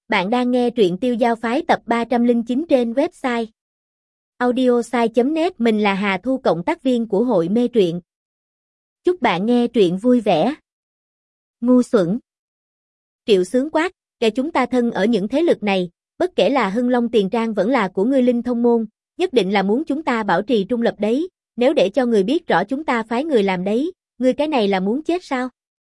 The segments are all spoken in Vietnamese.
Bạn đang nghe truyện Tiêu Giao Phái tập 309 trên website audiosai.net. Mình là Hà Thu, cộng tác viên của hội mê truyện. Chúc bạn nghe truyện vui vẻ. Ngu xuẩn. Triệu Xướng quát, kẻ chúng ta thân ở những thế lực này, bất kể là Hưng Long Tiền Trang vẫn là của ngươi Linh Thông Môn, nhất định là muốn chúng ta bảo trì trung lập đấy, nếu để cho người biết rõ chúng ta phái người làm đấy, ngươi cái này là muốn chết sao?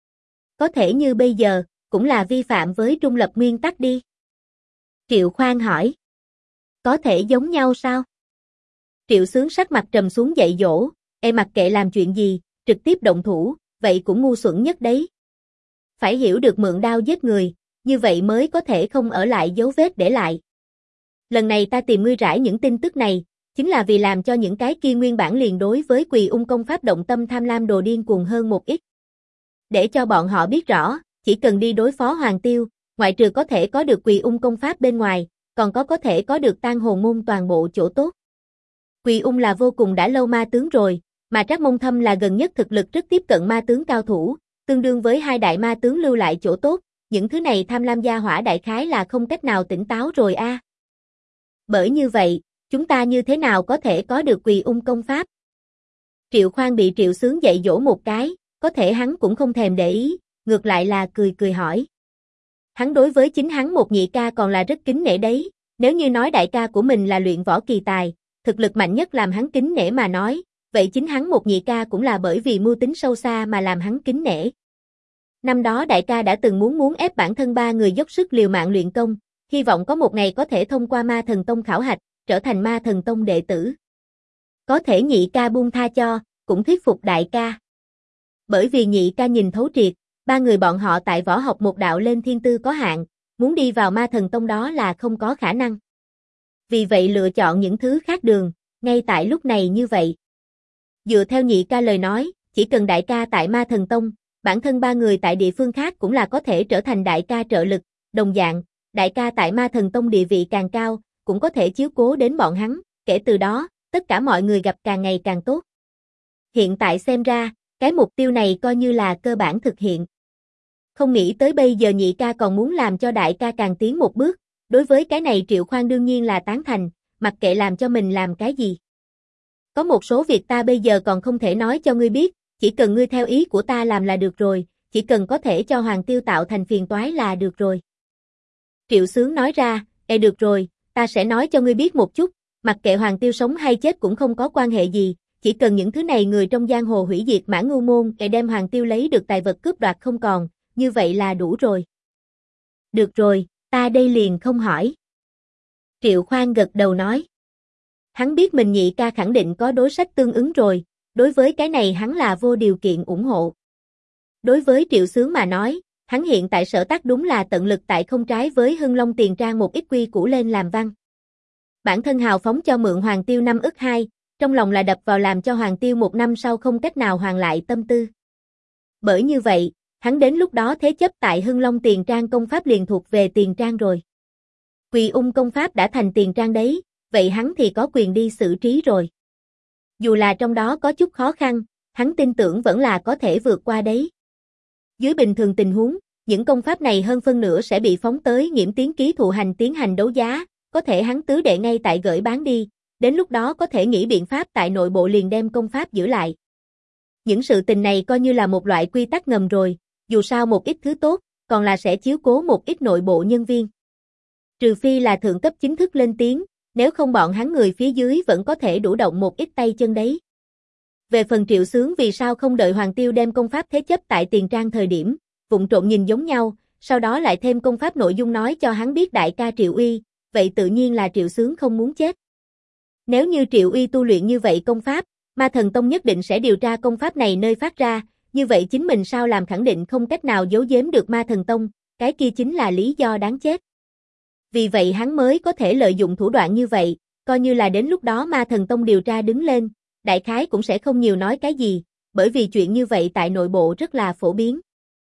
Có thể như bây giờ, cũng là vi phạm với trung lập nguyên tắc đi. Triệu Khoan hỏi. Có thể giống nhau sao? Triệu Xướng sắc mặt trầm xuống dạy dỗ, mặc kệ làm chuyện gì, trực tiếp động thủ, vậy cũng ngu xuẩn nhất đấy. Phải hiểu được mượn đao giết người, như vậy mới có thể không ở lại dấu vết để lại. Lần này ta tìm ngươi rải những tin tức này, chính là vì làm cho những cái kia nguyên bản liền đối với Quỳ Ung công pháp động tâm tham lam đồ điên cuồng hơn một ít. Để cho bọn họ biết rõ, chỉ cần đi đối phó Hoàng Tiêu, ngoại trừ có thể có được Quỳ Ung công pháp bên ngoài, còn có thể có được Tang Hồn môn toàn bộ chỗ tốt. Quỳ Ung là vô cùng đã lâu ma tướng rồi, mà Trác Mông Thâm là gần nhất thực lực rất tiếp cận ma tướng cao thủ, tương đương với hai đại ma tướng lưu lại chỗ tốt, những thứ này tham lam gia hỏa đại khái là không cách nào tỉnh táo rồi a. Bởi như vậy, chúng ta như thế nào có thể có được Quỳ Ung công pháp? Triệu Khoan bị Triệu Xướng dạy dỗ một cái, có thể hắn cũng không thèm để ý, ngược lại là cười cười hỏi. Hắn đối với chính hắn một nhị ca còn là rất kính nể đấy, nếu như nói đại ca của mình là luyện võ kỳ tài, thực lực mạnh nhất làm hắn kính nể mà nói, vậy chính hắn một nhị ca cũng là bởi vì mưu tính sâu xa mà làm hắn kính nể. Năm đó đại ca đã từng muốn ép bản thân ba người dốc sức liều mạng luyện công, hy vọng có một ngày có thể thông qua Ma Thần Tông khảo hạch, trở thành Ma Thần Tông đệ tử. Có thể nhị ca buông tha cho, cũng thuyết phục đại ca. Bởi vì nhị ca nhìn thấu triệt, ba người bọn họ tại võ học một đạo lên thiên tư có hạn, muốn đi vào Ma Thần Tông đó là không có khả năng. Vì vậy lựa chọn những thứ khác đường, ngay tại lúc này như vậy. Dựa theo nhị ca lời nói, chỉ cần đại ca tại Ma Thần Tông, bản thân ba người tại địa phương khác cũng là có thể trở thành đại ca trợ lực, đồng dạng, đại ca tại Ma Thần Tông địa vị càng cao, cũng có thể chiếu cố đến bọn hắn, kể từ đó, tất cả mọi người gặp càng ngày càng tốt. Hiện tại xem ra, cái mục tiêu này coi như là cơ bản thực hiện. Không nghĩ tới bây giờ nhị ca còn muốn làm cho đại ca càng tiến một bước, đối với cái này Triệu Khoan đương nhiên là tán thành, mặc kệ làm cho mình làm cái gì. Có một số việc ta bây giờ còn không thể nói cho ngươi biết, chỉ cần ngươi theo ý của ta làm là được rồi, chỉ cần có thể cho Hoàng Tiêu tạo thành phiền toái là được rồi. Triệu Xướng nói ra, được rồi, ta sẽ nói cho ngươi biết một chút, mặc kệ Hoàng Tiêu sống hay chết cũng không có quan hệ gì, chỉ cần những thứ này người trong giang hồ hủy diệt Mã Ngưu Môn đem Hoàng Tiêu lấy được tài vật cướp đoạt không còn, như vậy là đủ rồi. Được rồi, ta đây liền không hỏi. Triệu Khoan gật đầu nói. Hắn biết mình nhị ca khẳng định có đối sách tương ứng rồi, đối với cái này hắn là vô điều kiện ủng hộ. Đối với Triệu Xướng mà nói, hắn hiện tại sở tác đúng là tận lực tại không trái với Hưng Long Tiền Trang một ít quy củ lên làm văn. Bản thân hào phóng cho mượn Hoàng Tiêu 5/2, trong lòng là đập vào làm cho Hoàng Tiêu một năm sau không cách nào hoàn lại tâm tư. Bởi như vậy, hắn đến lúc đó thế chấp tại Hưng Long Tiền Trang công pháp liền thuộc về Tiền Trang rồi. Quỳ Ung công pháp đã thành Tiền Trang đấy, vậy hắn thì có quyền đi xử trí rồi. Dù là trong đó có chút khó khăn, hắn tin tưởng vẫn là có thể vượt qua đấy. Dưới bình thường tình huống, những công pháp này hơn phân nửa sẽ bị phóng tới Nghiễm Tiến Ký thụ hành tiến hành đấu giá, có thể hắn tứ đệ ngay tại gửi bán đi, đến lúc đó có thể nghĩ biện pháp tại nội bộ liền đem công pháp giữ lại. Những sự tình này coi như là một loại quy tắc ngầm rồi, dù sao một ít thứ tốt, còn là sẽ chiếu cố một ít nội bộ nhân viên. Trừ phi là thượng cấp chính thức lên tiếng, nếu không bọn hắn người phía dưới vẫn có thể đủ động một ít tay chân đấy. Về phần Triệu Xướng vì sao không đợi Hoàng Tiêu đem công pháp thế chấp tại Tiền Trang thời điểm, vụng trộn nhìn giống nhau, sau đó lại thêm công pháp nội dung nói cho hắn biết đại ca Triệu Uy, vậy tự nhiên là Triệu Xướng không muốn chết. Nếu như Triệu Uy tu luyện như vậy công pháp, Ma Thần Tông nhất định sẽ điều tra công pháp này nơi phát ra, như vậy chính mình sao làm khẳng định không cách nào giấu giếm được Ma Thần Tông, cái kia chính là lý do đáng chết. Vì vậy hắn mới có thể lợi dụng thủ đoạn như vậy, coi như là đến lúc đó Ma Thần Tông điều tra đứng lên, đại khái cũng sẽ không nhiều nói cái gì, bởi vì chuyện như vậy tại nội bộ rất là phổ biến.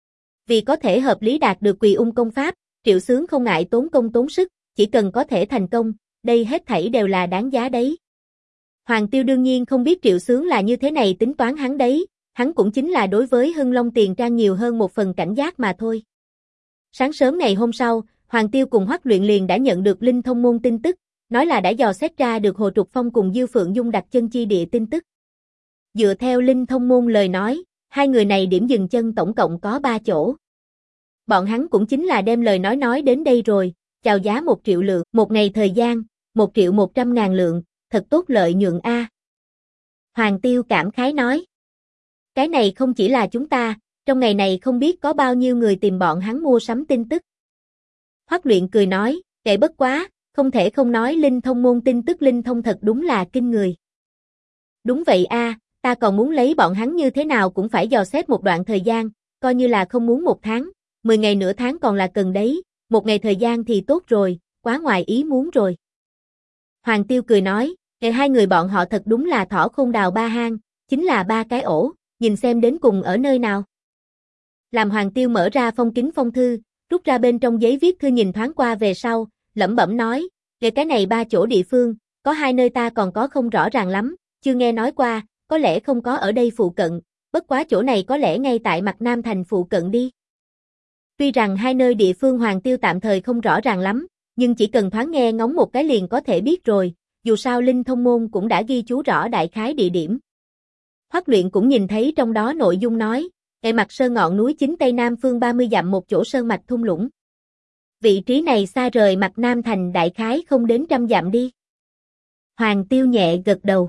Vì có thể hợp lý đạt được Quỳ Ung công pháp, Triệu Xướng không ngại tốn công tốn sức, chỉ cần có thể thành công, đây hết thảy đều là đáng giá đấy. Hoàng Tiêu đương nhiên không biết Triệu Xướng là như thế này tính toán hắn đấy, hắn cũng chính là đối với Hưng Long Tiền Trang nhiều hơn một phần cảnh giác mà thôi. Sáng sớm ngày hôm sau, Hoàng Tiêu cùng Hoắc Luyện liền đã nhận được Linh Thông môn tin tức, nói là đã dò xét ra được Hồ Trục Phong cùng Dư Phượng Dung đặt chân chi địa tin tức. Dựa theo Linh Thông môn lời nói, hai người này điểm dừng chân tổng cộng có 3 chỗ. Bọn hắn cũng chính là đem lời nói đến đây rồi, chào giá 1 triệu lượng, một ngày thời gian, 1.100.000 lượng, thật tốt lợi nhuận a. Hoàng Tiêu cảm khái nói. Cái này không chỉ là chúng ta, trong ngày này không biết có bao nhiêu người tìm bọn hắn mua sắm tin tức. Hoắc Luyện cười nói, kệ bất quá, không thể không nói Linh Thông môn tin tức linh thông thật đúng là kinh người. Đúng vậy a, ta còn muốn lấy bọn hắn như thế nào cũng phải dò xét một đoạn thời gian, coi như là không muốn 1 tháng, 10 ngày nửa tháng còn là cần đấy, 1 ngày thời gian thì tốt rồi, quá ngoài ý muốn rồi. Hoàng Tiêu cười nói, hai người bọn họ thật đúng là thỏ khôn đào 3 hang, chính là 3 cái ổ, nhìn xem đến cùng ở nơi nào. Làm Hoàng Tiêu mở ra phong kính phong thư, rút ra bên trong giấy viết thư nhìn thoáng qua về sau, lẩm bẩm nói, cái này 3 chỗ địa phương, có 2 nơi ta còn có không rõ ràng lắm, chưa nghe nói qua, có lẽ không có ở đây phụ cận, bất quá chỗ này có lẽ ngay tại mặt Nam thành phụ cận đi. Tuy rằng 2 nơi địa phương Hoàng Tiêu tạm thời không rõ ràng lắm, nhưng chỉ cần thoáng nghe ngóng một cái liền có thể biết rồi, dù sao Linh Thông môn cũng đã ghi chú rõ đại khái địa điểm. Hoắc Luyện cũng nhìn thấy trong đó nội dung nói, mặt sơn ngọn núi chính tây nam phương 30 dặm một chỗ sơn mạch thung lũng. Vị trí này xa rời mặt Nam thành đại khái không đến 100 dặm đi. Hoàng Tiêu nhẹ gật đầu.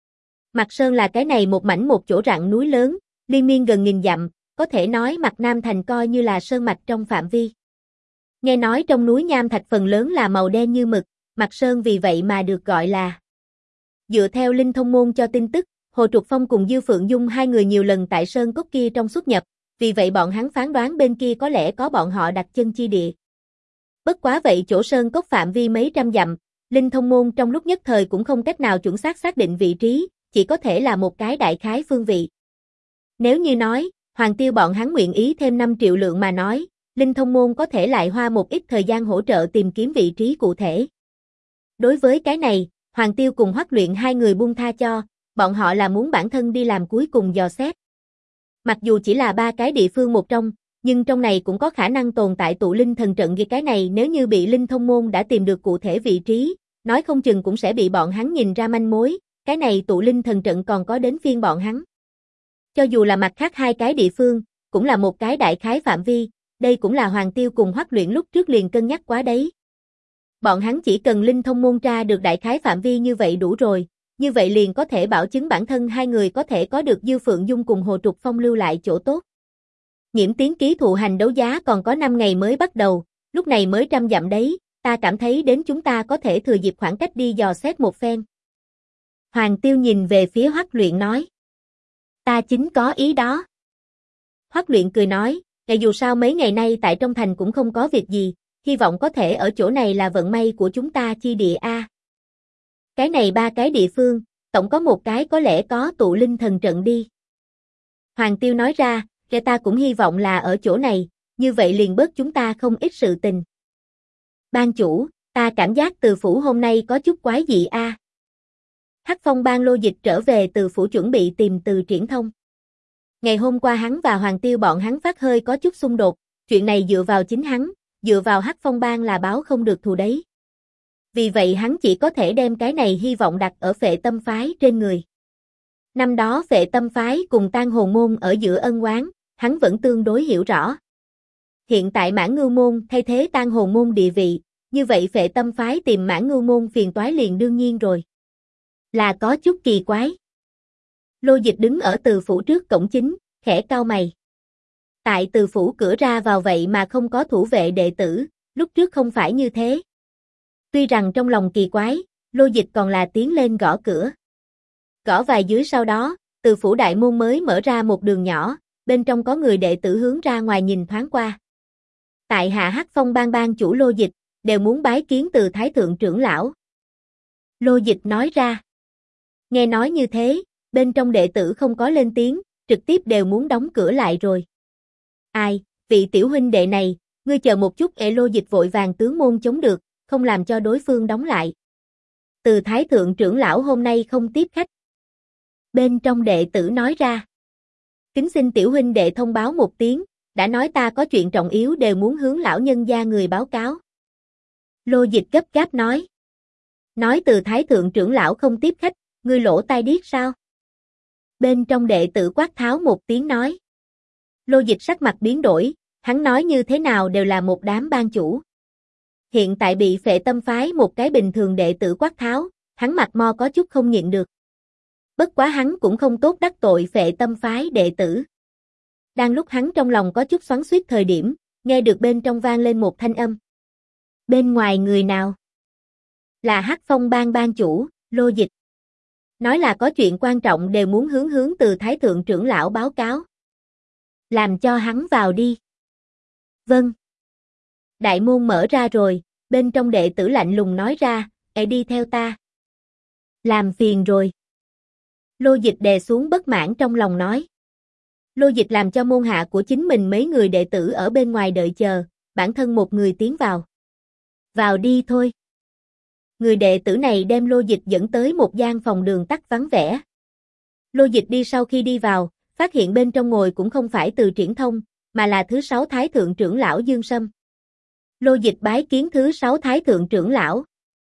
Mặt sơn là cái này một mảnh một chỗ rặng núi lớn, liên miên gần 1000 dặm, có thể nói mặt Nam thành coi như là sơn mạch trong phạm vi. Nghe nói trong núi nham thạch phần lớn là màu đen như mực, mặt sơn vì vậy mà được gọi là. Dựa theo Linh Thông môn cho tin tức, Hồ Trục Phong cùng Dư Phượng Dung 2 người nhiều lần tại sơn cốc kia trong xuất nhập, vì vậy bọn hắn phán đoán bên kia có lẽ có bọn họ đặt chân chi địa. Bất quá vậy chỗ sơn cốc phạm vi mấy trăm dặm, Linh Thông môn trong lúc nhất thời cũng không cách nào chuẩn xác xác định vị trí, chỉ có thể là một cái đại khái phương vị. Nếu như nói, Hoàng Tiêu bọn hắn nguyện ý thêm 5 triệu lượng mà nói, Linh Thông môn có thể lại hoa một ít thời gian hỗ trợ tìm kiếm vị trí cụ thể. Đối với cái này, Hoàng Tiêu cùng Hoắc Luyện 2 người buông tha cho, bọn họ là muốn bản thân đi làm cuối cùng dò xét. Mặc dù chỉ là 3 cái địa phương một trong, nhưng trong này cũng có khả năng tồn tại tụ linh thần trận, cái này nếu như bị Linh Thông môn đã tìm được cụ thể vị trí, nói không chừng cũng sẽ bị bọn hắn nhìn ra manh mối, cái này tụ linh thần trận còn có đến phiên bọn hắn. Cho dù là mặt khác 2 cái địa phương, cũng là một cái đại khái phạm vi, đây cũng là Hoàng Tiêu cùng Hoắc Luyện lúc trước liền cân nhắc quá đấy. Bọn hắn chỉ cần Linh Thông môn tra được đại khái phạm vi như vậy đủ rồi, như vậy liền có thể bảo chứng bản thân 2 người có thể có được Dư Phượng Dung cùng Hồ Trục Phong lưu lại chỗ tốt. Nhiễm Tiến ký thụ hành đấu giá còn có 5 ngày mới bắt đầu, lúc này mới 100 dặm đấy, ta cảm thấy đến chúng ta có thể thừa dịp khoảng cách đi dò xét một phen. Hoàng Tiêu nhìn về phía Hoắc Luyện nói. Ta chính có ý đó. Hoắc Luyện cười nói, dù sao mấy ngày nay tại trong thành cũng không có việc gì, hy vọng có thể ở chỗ này là vận may của chúng ta chi địa a. Cái này 3 cái địa phương, tổng có một cái có lẽ có tụ linh thần trận đi. Hoàng Tiêu nói ra, ta cũng hy vọng là ở chỗ này, như vậy liền bớt chúng ta không ít sự tình. Ban chủ, ta cảm giác Từ phủ hôm nay có chút quái dị a. Hắc Phong Bang Lô Dịch trở về Từ phủ chuẩn bị tìm Từ Triển Thông. Ngày hôm qua hắn và Hoàng Tiêu bọn hắn phát hơi có chút xung đột, chuyện này dựa vào chính hắn, dựa vào Hắc Phong Bang là báo không được thù đấy. Vì vậy hắn chỉ có thể đem cái này hy vọng đặt ở Phệ Tâm phái trên người. Năm đó Phệ Tâm phái cùng Tang Hồn môn ở giữa ân oán, hắn vẫn tương đối hiểu rõ. Hiện tại Mãn Ngưu môn thay thế Tang Hồn môn địa vị, như vậy Phệ Tâm phái tìm Mãn Ngưu môn phiền toái liền đương nhiên rồi. Là có chút kỳ quái. Lô Dịch đứng ở Từ phủ trước cổng chính, khẽ cau mày. Tại Từ phủ cửa ra vào vậy mà không có thủ vệ đệ tử, lúc trước không phải như thế. Tuy rằng trong lòng kỳ quái, Lô Dịch còn là tiến lên gõ cửa. Gõ vài dưới sau đó, Từ phủ đại môn mới mở ra một đường nhỏ, bên trong có người đệ tử hướng ra ngoài nhìn thoáng qua. Tại hạ Hắc Phong Bang bang chủ Lô Dịch, đều muốn bái kiến Từ Thái thượng trưởng lão. Lô Dịch nói ra. Nghe nói như thế, bên trong đệ tử không có lên tiếng, trực tiếp đều muốn đóng cửa lại rồi. Ai, vị tiểu huynh đệ này, ngươi chờ một chút. Lô Dịch vội vàng tướng môn chống được, không làm cho đối phương đóng lại. Từ Thái thượng trưởng lão hôm nay không tiếp khách. Bên trong đệ tử nói ra. Kính xin tiểu huynh đệ thông báo một tiếng, đã nói ta có chuyện trọng yếu đều muốn hướng lão nhân gia người báo cáo. Lô Dịch gấp gáp nói. Nói Từ Thái Thượng trưởng lão không tiếp khách, ngươi lỗ tai điếc sao? Bên trong đệ tử quát tháo một tiếng nói. Lô Dịch sắc mặt biến đổi, hắn nói như thế nào đều là một đám ban chủ. Hiện tại bị Phệ Tâm phái một cái bình thường đệ tử quát tháo, hắn mặt mo có chút không nhịn được. Bất quá hắn cũng không tốt đắc tội Phệ Tâm phái đệ tử. Đang lúc hắn trong lòng có chút xoắn xuýt thời điểm, nghe được bên trong vang lên một thanh âm. Bên ngoài người nào? Là Hắc Phong bang ban chủ, Lô Dịch. Nói là có chuyện quan trọng đều muốn hướng Từ Thái Thượng trưởng lão báo cáo. Làm cho hắn vào đi. Vâng. Đại môn mở ra rồi, bên trong đệ tử lạnh lùng nói ra, đi theo ta. Làm phiền rồi. Lô Dịch đè xuống bất mãn trong lòng nói. Lô Dịch làm cho môn hạ của chính mình mấy người đệ tử ở bên ngoài đợi chờ, bản thân một người tiến vào. Vào đi thôi. Người đệ tử này đem Lô Dịch dẫn tới một gian phòng đường tắt vắng vẻ. Lô Dịch đi sau khi đi vào, phát hiện bên trong ngồi cũng không phải Từ Triển Thông, mà là thứ 6 Thái Thượng trưởng lão Dương Sâm. Lô Dịch bái kiến thứ 6 Thái Thượng trưởng lão.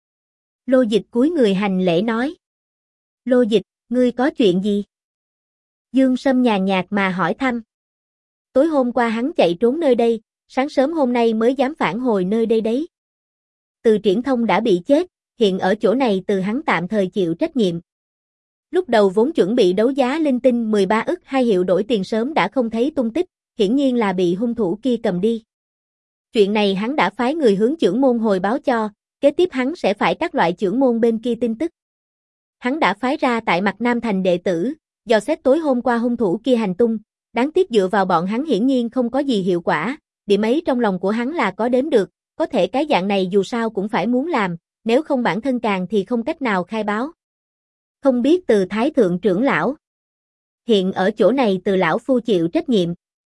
Lô Dịch cúi người hành lễ nói. Lô Dịch, ngươi có chuyện gì? Dương Sâm nhàn nhạt mà hỏi thăm. Tối hôm qua hắn chạy trốn nơi đây, sáng sớm hôm nay mới dám phản hồi nơi đây đấy. Từ Triển Thông đã bị chết, hiện ở chỗ này từ hắn tạm thời chịu trách nhiệm. Lúc đầu vốn chuẩn bị đấu giá linh tinh 13 ức 2 hiệu đổi tiền sớm đã không thấy tung tích, hiển nhiên là bị hung thủ kia cầm đi. Chuyện này hắn đã phái người hướng trưởng môn hồi báo cho, kế tiếp hắn sẽ phải các loại trưởng môn bên kia tin tức. Hắn đã phái ra tại Mặt Nam thành đệ tử, dò xét tối hôm qua hung thủ kia hành tung, đáng tiếc dựa vào bọn hắn hiển nhiên không có gì hiệu quả, điểm ấy trong lòng của hắn là có đếm được, có thể cái dạng này dù sao cũng phải muốn làm, nếu không bản thân càng thì không cách nào khai báo. Không biết Từ Thái Thượng trưởng lão. Hiện ở chỗ này Từ lão phu chịu trách nhiệm.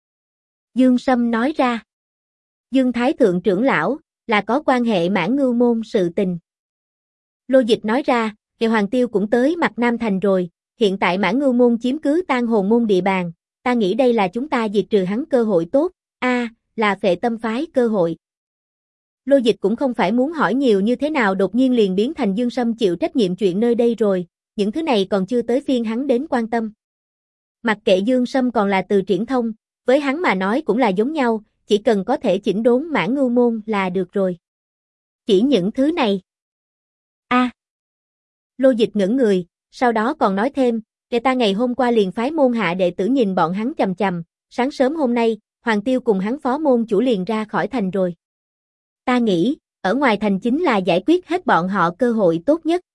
Dương Sâm nói ra. Dương Thái Thượng trưởng lão, là có quan hệ Mãn Ngưu môn sự tình. Lô Dịch nói ra, Kiều Hoàng Tiêu cũng tới Mặt Nam thành rồi, hiện tại Mãn Ngưu môn chiếm cứ Tang Hồn môn địa bàn, ta nghĩ đây là chúng ta diệt trừ hắn cơ hội tốt, là Phệ Tâm phái cơ hội. Lô Dịch cũng không phải muốn hỏi nhiều như thế nào đột nhiên liền biến thành Dương Sâm chịu trách nhiệm chuyện nơi đây rồi, những thứ này còn chưa tới phiên hắn đến quan tâm. Mặc kệ Dương Sâm còn là Từ Triển Thông, với hắn mà nói cũng là giống nhau, chỉ cần có thể chỉnh đốn Mãn Ngưu môn là được rồi. Chỉ những thứ này. Lô Dịch ngẩn người, sau đó còn nói thêm, ta ngày hôm qua liền phái môn hạ đệ tử nhìn bọn hắn chằm chằm, sáng sớm hôm nay, Hoàng Tiêu cùng hắn phó môn chủ liền ra khỏi thành rồi. Ta nghĩ, ở ngoài thành chính là giải quyết hết bọn họ cơ hội tốt nhất.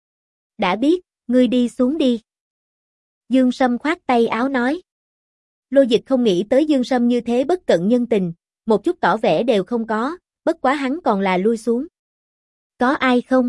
Đã biết, ngươi đi xuống đi. Dương Sâm khoát tay áo nói. Lô Dịch không nghĩ tới Dương Sâm như thế bất cận nhân tình, một chút tỏ vẻ đều không có, bất quá hắn còn là lui xuống. Có ai không?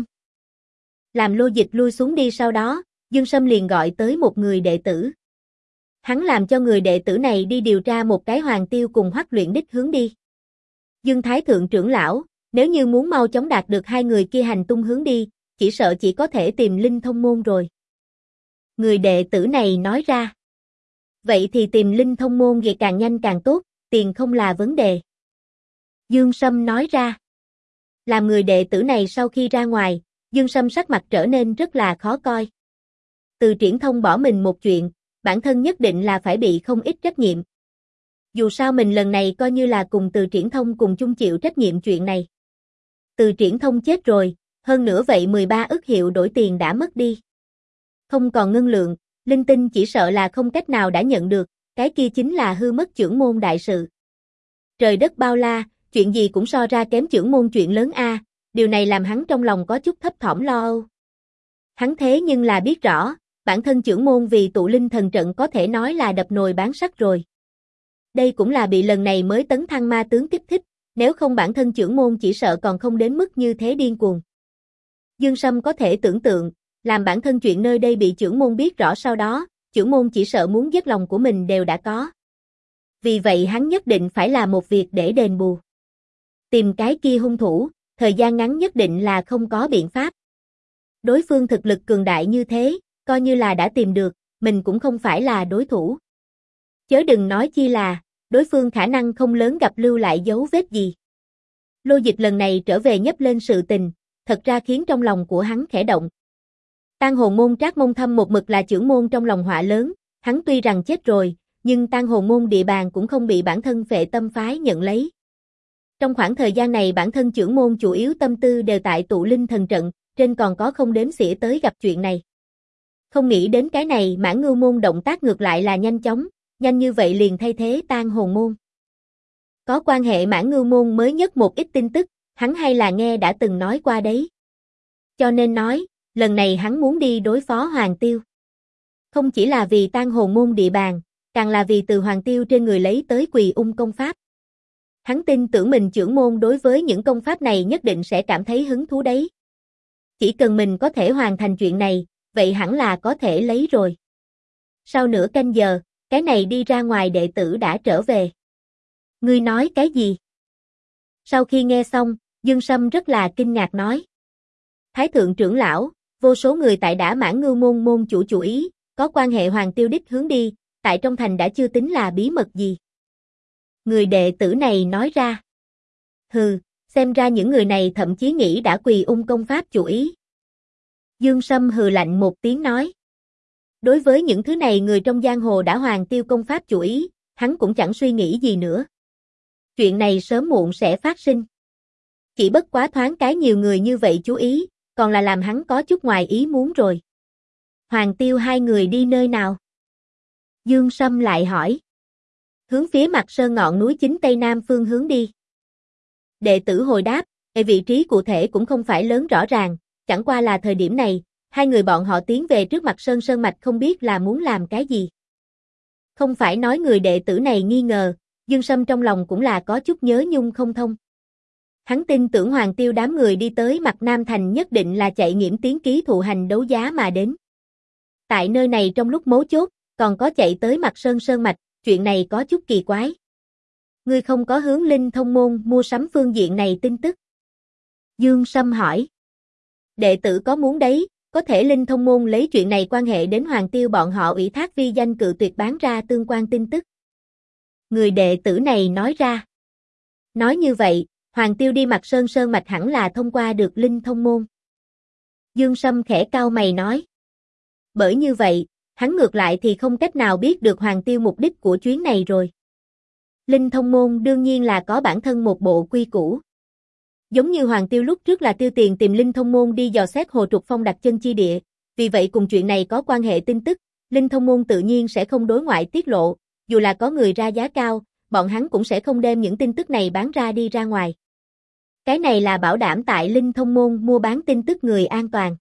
Làm Lô Dịch lui xuống đi sau đó, Dương Sâm liền gọi tới một người đệ tử. Hắn làm cho người đệ tử này đi điều tra một cái Hoàng Tiêu cùng Hoắc Luyện đích hướng đi. Dương Thái Thượng trưởng lão, nếu như muốn mau chóng đạt được hai người kia hành tung hướng đi, chỉ sợ chỉ có thể tìm Linh Thông môn rồi. Người đệ tử này nói ra. Vậy thì tìm Linh Thông môn thì càng nhanh càng tốt, tiền không là vấn đề. Dương Sâm nói ra. Làm người đệ tử này sau khi ra ngoài, Dương Sâm sắc mặt trở nên rất là khó coi. Từ Triển Thông bỏ mình một chuyện, bản thân nhất định là phải bị không ít trách nhiệm. Dù sao mình lần này coi như là cùng Từ Triển Thông cùng chung chịu trách nhiệm chuyện này. Từ Triển Thông chết rồi, hơn nữa vậy 13 ức hiệu đổi tiền đã mất đi. Không còn ngân lượng, linh tinh chỉ sợ là không cách nào đã nhận được, cái kia chính là hư mất chưởng môn đại sự. Trời đất bao la, chuyện gì cũng so ra kém chưởng môn chuyện lớn a, điều này làm hắn trong lòng có chút thấp thỏm lo âu. Hắn thế nhưng là biết rõ, bản thân chưởng môn vì tụ linh thần trận có thể nói là đập nồi bán sắt rồi. Đây cũng là bị lần này mới tấn thăng ma tướng kích thích, nếu không bản thân chưởng môn chỉ sợ còn không đến mức như thế điên cuồng. Dương Sâm có thể tưởng tượng, làm bản thân chuyện nơi đây bị chưởng môn biết rõ sau đó, chưởng môn chỉ sợ muốn giết lòng của mình đều đã có. Vì vậy hắn nhất định phải làm một việc để đền bù. Tìm cái kia hung thủ, thời gian ngắn nhất định là không có biện pháp. Đối phương thực lực cường đại như thế, coi như là đã tìm được, mình cũng không phải là đối thủ. Chớ đừng nói chi là, đối phương khả năng không lớn gặp lưu lại dấu vết gì. Lô Dịch lần này trở về nhấc lên sự tình, thật ra khiến trong lòng của hắn khẽ động. Tang Hồn môn Trác Mông Thâm một mực là trưởng môn trong lòng họa lớn, hắn tuy rằng chết rồi, nhưng Tang Hồn môn địa bàn cũng không bị bản thân Phệ Tâm phái nhận lấy. Trong khoảng thời gian này bản thân trưởng môn chủ yếu tâm tư đều tại tụ linh thần trận, trên còn có không đếm xỉa tới gặp chuyện này. Không nghĩ đến cái này Mãn Ngưu môn động tác ngược lại là nhanh chóng, nhanh như vậy liền thay thế Tang Hồn môn. Có quan hệ Mãn Ngưu môn mới nhất một ít tin tức, hắn hay là nghe đã từng nói qua đấy. Cho nên nói, lần này hắn muốn đi đối phó Hoàng Tiêu. Không chỉ là vì Tang Hồn môn địa bàn, càng là vì từ Hoàng Tiêu trên người lấy tới Quỳ Ung công pháp. Hắn tin tưởng mình trưởng môn đối với những công pháp này nhất định sẽ cảm thấy hứng thú đấy. Chỉ cần mình có thể hoàn thành chuyện này, vậy hẳn là có thể lấy rồi. Sau nửa canh giờ, cái này đi ra ngoài đệ tử đã trở về. Ngươi nói cái gì? Sau khi nghe xong, Dương Sâm rất là kinh ngạc nói. Thái thượng trưởng lão, vô số người tại đã Mãn Ngưu môn môn chủ chủ ý, có quan hệ Hoàng Tiêu đích hướng đi, tại trong thành đã chưa tính là bí mật gì. Người đệ tử này nói ra. Hừ, xem ra những người này thậm chí nghĩ đã Quỳ Ung công pháp chủ ý. Dương Sâm hừ lạnh một tiếng nói. Đối với những thứ này người trong giang hồ đã Hoàng Tiêu công pháp chủ ý, hắn cũng chẳng suy nghĩ gì nữa. Chuyện này sớm muộn sẽ phát sinh. Chỉ bất quá thoáng cái nhiều người như vậy chú ý, còn là làm hắn có chút ngoài ý muốn rồi. Hoàng Tiêu hai người đi nơi nào? Dương Sâm lại hỏi. Hướng phía mặt sơn ngọn núi chính tây nam phương hướng đi. Đệ tử hồi đáp, vị trí cụ thể cũng không phải lớn rõ ràng, chẳng qua là thời điểm này, hai người bọn họ tiến về trước mặt sơn sơn mạch không biết là muốn làm cái gì. Không phải nói người đệ tử này nghi ngờ, Dương Sâm trong lòng cũng là có chút nhớ nhung không thông. Hắn tin tưởng Hoàng Tiêu đám người đi tới mặt Nam Thành nhất định là chạy Nghiễm Tiến ký thụ hành đấu giá mà đến. Tại nơi này trong lúc mấu chốt, còn có chạy tới mặt sơn sơn mạch, chuyện này có chút kỳ quái. Ngươi không có hướng Linh Thông môn mua sắm phương diện này tin tức. Dương Sâm hỏi. Đệ tử có muốn đấy, có thể Linh Thông môn lấy chuyện này quan hệ đến Hoàng Tiêu bọn họ ủy thác vi danh cự tuyệt bán ra tương quan tin tức. Người đệ tử này nói ra. Nói như vậy, Hoàng Tiêu đi mặt sơn sơn mạch hẳn là thông qua được Linh Thông môn. Dương Sâm khẽ cau mày nói. Bởi như vậy, hắn ngược lại thì không cách nào biết được Hoàng Tiêu mục đích của chuyến này rồi. Linh Thông môn đương nhiên là có bản thân một bộ quy củ. Giống như Hoàng Tiêu lúc trước là tiêu tiền tìm Linh Thông môn đi dò xét Hồ Trục Phong đặt chân chi địa, vì vậy cùng chuyện này có quan hệ tin tức, Linh Thông môn tự nhiên sẽ không đối ngoại tiết lộ, dù là có người ra giá cao, bọn hắn cũng sẽ không đem những tin tức này bán ra đi ra ngoài. Cái này là bảo đảm tại Linh Thông môn mua bán tin tức người an toàn.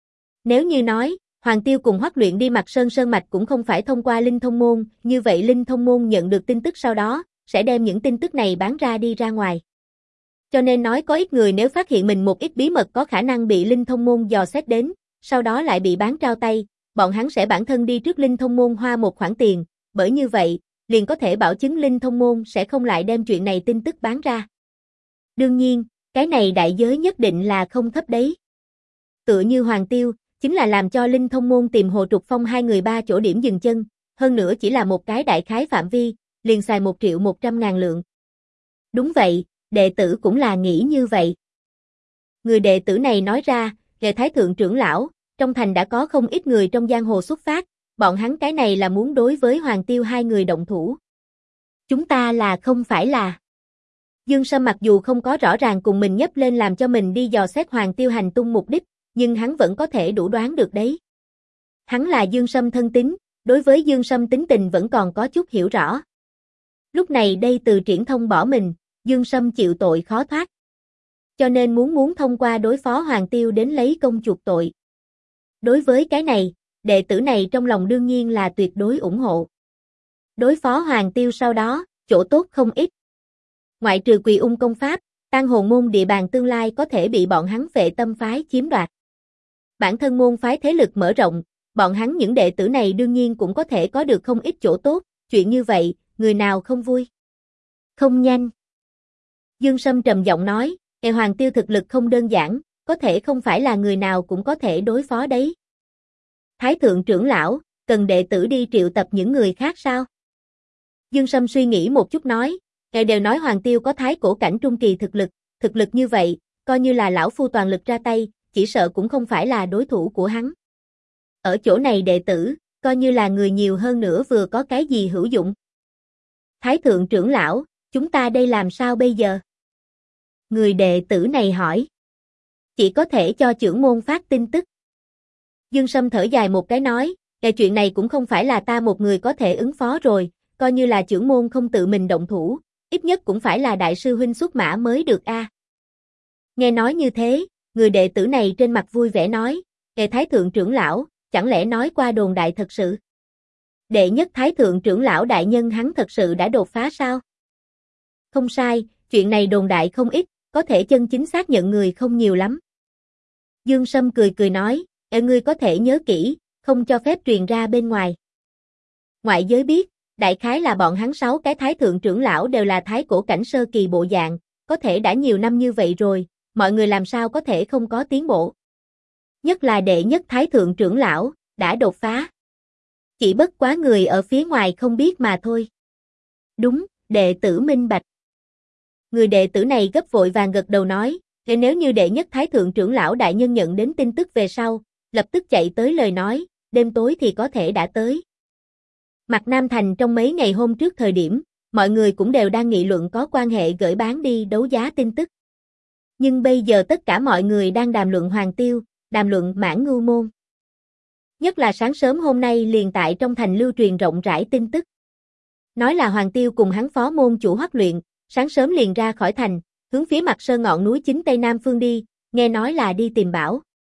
Nếu như nói, Hoàng Tiêu cùng Hoắc Luyện đi mặt sơn sơn mạch cũng không phải thông qua Linh Thông môn, như vậy Linh Thông môn nhận được tin tức sau đó, sẽ đem những tin tức này bán ra đi ra ngoài. Cho nên nói có ít người nếu phát hiện mình một ít bí mật có khả năng bị Linh Thông môn dò xét đến, sau đó lại bị bán trao tay, bọn hắn sẽ bản thân đi trước Linh Thông môn hoa một khoản tiền, bởi như vậy, liền có thể bảo chứng Linh Thông môn sẽ không lại đem chuyện này tin tức bán ra. Đương nhiên, cái này đại giới nhất định là không thấp đấy. Tựa như Hoàng Tiêu, chính là làm cho Linh Thông môn tìm Hồ Trục Phong hai người ba chỗ điểm dừng chân, hơn nữa chỉ là một cái đại khái phạm vi, liền xài 1.100.000 lượng. Đúng vậy, đệ tử cũng là nghĩ như vậy. Người đệ tử này nói ra, về Thái thượng trưởng lão, trong thành đã có không ít người trong giang hồ xuất phát, bọn hắn cái này là muốn đối với Hoàng Tiêu hai người động thủ. Chúng ta là không phải là. Dương Sâm mặc dù không có rõ ràng cùng mình nhấp lên làm cho mình đi dò xét Hoàng Tiêu hành tung mục đích, nhưng hắn vẫn có thể đủ đoán được đấy. Hắn là Dương Sâm thân tín, đối với Dương Sâm tính tình vẫn còn có chút hiểu rõ. Lúc này đây từ Triển Thông bỏ mình, Dương Sâm chịu tội khó thoát. Cho nên muốn thông qua đối phó Hoàng Tiêu đến lấy công chuộc tội. Đối với cái này, đệ tử này trong lòng đương nhiên là tuyệt đối ủng hộ. Đối phó Hoàng Tiêu sau đó, chỗ tốt không ít. Ngoại trừ Quỳ Ung công pháp, Tang Hồn môn địa bàn tương lai có thể bị bọn hắn Phệ Tâm phái chiếm đoạt. Bản thân môn phái thế lực mở rộng, bọn hắn những đệ tử này đương nhiên cũng có thể có được không ít chỗ tốt, chuyện như vậy, người nào không vui. Không nhanh. Dương Sâm trầm giọng nói, Hoàng Tiêu thực lực không đơn giản, có thể không phải là người nào cũng có thể đối phó đấy. Thái thượng trưởng lão, cần đệ tử đi triệu tập những người khác sao? Dương Sâm suy nghĩ một chút nói, đều nói Hoàng Tiêu có thái cổ cảnh trung kỳ thực lực, thực lực như vậy, coi như là lão phu toàn lực ra tay, chỉ sợ cũng không phải là đối thủ của hắn. Ở chỗ này đệ tử, coi như là người nhiều hơn nữa vừa có cái gì hữu dụng. Thái thượng trưởng lão, chúng ta đây làm sao bây giờ? Người đệ tử này hỏi. Chỉ có thể cho trưởng môn phát tin tức. Dương Sâm thở dài một cái nói, chuyện này cũng không phải là ta một người có thể ứng phó rồi, coi như là trưởng môn không tự mình động thủ, ít nhất cũng phải là đại sư huynh xuất mã mới được a. Nghe nói như thế, người đệ tử này trên mặt vui vẻ nói, Thái thượng trưởng lão, chẳng lẽ nói qua đồn đại thật sự? Đệ nhất Thái thượng trưởng lão đại nhân hắn thật sự đã đột phá sao? Không sai, chuyện này đồn đại không ít, có thể chân chính xác nhận người không nhiều lắm. Dương Sâm cười cười nói, ngươi có thể nhớ kỹ, không cho phép truyền ra bên ngoài. Ngoại giới biết, đại khái là bọn hắn 6 cái Thái thượng trưởng lão đều là thái cổ cảnh sơ kỳ bộ dạng, có thể đã nhiều năm như vậy rồi, mọi người làm sao có thể không có tiến bộ. Nhất là đệ nhất Thái thượng trưởng lão, đã đột phá. Chỉ bất quá người ở phía ngoài không biết mà thôi. Đúng, đệ tử minh bạch. Người đệ tử này gấp vội vàng gật đầu nói, nếu như đệ nhất Thái thượng trưởng lão đại nhân nhận đến tin tức về sau, lập tức chạy tới lời nói, đêm tối thì có thể đã tới. Mặt Nam Thành trong mấy ngày hôm trước thời điểm, mọi người cũng đều đang nghị luận có quan hệ gửi bán đi đấu giá tin tức. Nhưng bây giờ tất cả mọi người đang đàm luận Hoàng Tiêu, đàm luận Mãn Ngưu Môn. Nhất là sáng sớm hôm nay liền tại trong thành lưu truyền rộng rãi tin tức. Nói là Hoàng Tiêu cùng hắn phó môn chủ Hoắc Luyện, sáng sớm liền ra khỏi thành, hướng phía mặt sơn ngọn núi chính Tây Nam phương đi, nghe nói là đi tìm bảo.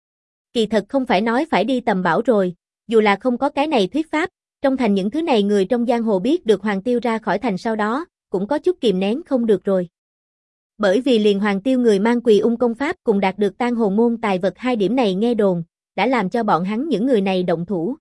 Kỳ thật không phải nói phải đi tầm bảo rồi, dù là không có cái này thuyết pháp, trong thành những thứ này người trong giang hồ biết được Hoàng Tiêu ra khỏi thành sau đó, cũng có chút kìm nén không được rồi. Bởi vì liền Hoàng Tiêu người mang Quỳ Ung công pháp cùng đạt được Tang Hồn môn tài vật 2 điểm này nghe đồn, đã làm cho bọn hắn những người này động thủ.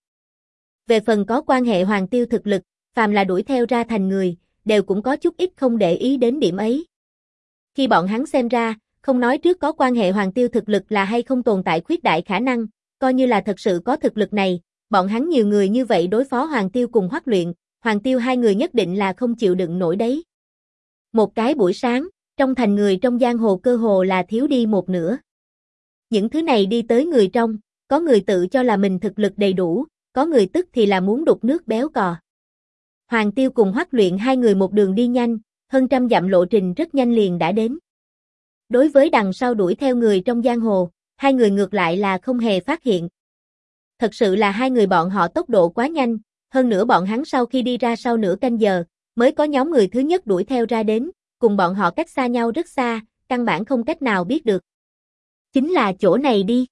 Về phần có quan hệ Hoàng Tiêu thực lực, phàm là đuổi theo ra thành người, đều cũng có chút ít không để ý đến điểm ấy. Khi bọn hắn xem ra, không nói trước có quan hệ Hoàng Tiêu thực lực là hay không tồn tại khuyết đại khả năng, coi như là thật sự có thực lực này, bọn hắn nhiều người như vậy đối phó Hoàng Tiêu cùng Hoắc Luyện, Hoàng Tiêu 2 người nhất định là không chịu đựng nổi đấy. Một cái buổi sáng, trong thành người trong giang hồ cơ hồ là thiếu đi một nửa. Những thứ này đi tới người trong, có người tự cho là mình thực lực đầy đủ, có người tức thì là muốn đục nước béo cò. Hoàng Tiêu cùng Hoắc Luyện 2 người một đường đi nhanh, hơn trăm dặm lộ trình rất nhanh liền đã đến. Đối với đằng sau đuổi theo người trong giang hồ, 2 người ngược lại là không hề phát hiện. Thật sự là 2 người bọn họ tốc độ quá nhanh, hơn nữa bọn hắn sau khi đi ra sau nửa canh giờ, mới có nhóm người thứ nhất đuổi theo ra đến, cùng bọn họ cách xa nhau rất xa, căn bản không cách nào biết được. Chính là chỗ này đi.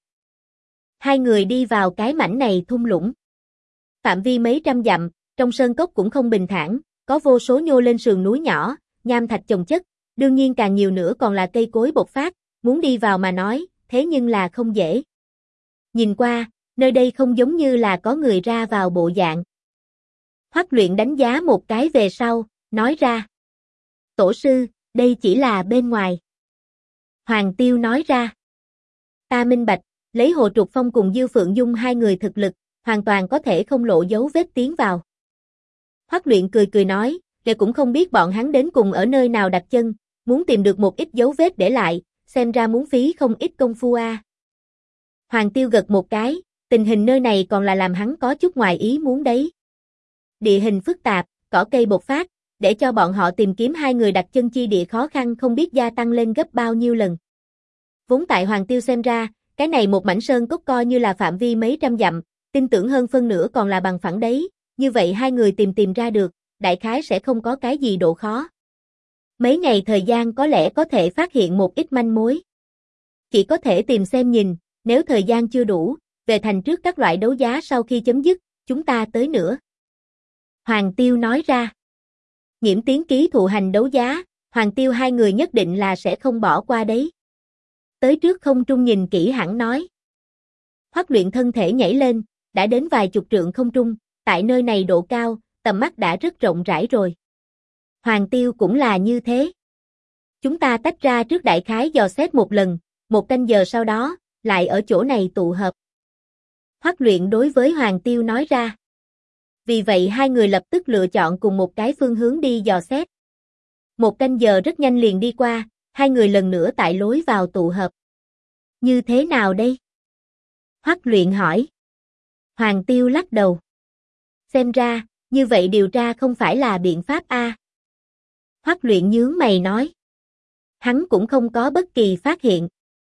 2 người đi vào cái mảnh này thung lũng. Phạm vi mấy trăm dặm, trong sơn cốc cũng không bình thản, có vô số nhô lên sườn núi nhỏ, nham thạch chồng chất, đương nhiên càng nhiều nữa còn là cây cối bộc phát, muốn đi vào mà nói, thế nhưng là không dễ. Nhìn qua, nơi đây không giống như là có người ra vào bộ dạng. Hoắc Luyện đánh giá một cái về sau, nói ra. Tổ sư, đây chỉ là bên ngoài. Hoàng Tiêu nói ra. Ta minh bạch, lấy Hồ Trục Phong cùng Dư Phượng Dung 2 người thực lực, hoàn toàn có thể không lộ dấu vết tiến vào. Hoắc Luyện cười cười nói, để cũng không biết bọn hắn đến cùng ở nơi nào đặt chân, muốn tìm được một ít dấu vết để lại, xem ra muốn phí không ít công phu a. Hoàng Tiêu gật một cái, tình hình nơi này còn là làm hắn có chút ngoài ý muốn đấy. Địa hình phức tạp, cỏ cây bộc phát, để cho bọn họ tìm kiếm 2 người đặt chân chi địa khó khăn không biết gia tăng lên gấp bao nhiêu lần. Vốn tại Hoàng Tiêu xem ra, cái này một mảnh sơn cốc coi như là phạm vi mấy trăm dặm, tin tưởng hơn phân nửa còn là bằng phẳng đấy, như vậy 2 người tìm ra được, đại khái sẽ không có cái gì độ khó. Mấy ngày thời gian có lẽ có thể phát hiện một ít manh mối. Chỉ có thể tìm xem nhìn, nếu thời gian chưa đủ, về thành trước các loại đấu giá sau khi chấm dứt, chúng ta tới nữa. Hoàng Tiêu nói ra. Nhiễm Tiến ký thụ hành đấu giá, Hoàng Tiêu 2 người nhất định là sẽ không bỏ qua đấy. Tới trước không trung nhìn kỹ hẳn nói. Hoắc Luyện thân thể nhảy lên, đã đến vài chục trượng không trung, tại nơi này độ cao, tầm mắt đã rất rộng rãi rồi. Hoàng Tiêu cũng là như thế. Chúng ta tách ra trước đại khái dò xét một lần, 1 canh giờ sau đó, lại ở chỗ này tụ hợp. Hoắc Luyện đối với Hoàng Tiêu nói ra. Vì vậy 2 người lập tức lựa chọn cùng một cái phương hướng đi dò xét. 1 canh giờ rất nhanh liền đi qua, hai người lần nữa tại lối vào tụ hợp. Như thế nào đây? Hoắc Luyện hỏi. Hoàng Tiêu lắc đầu. Xem ra, như vậy điều tra không phải là biện pháp a. Hoắc Luyện nhướng mày nói. Hắn cũng không có bất kỳ phát hiện.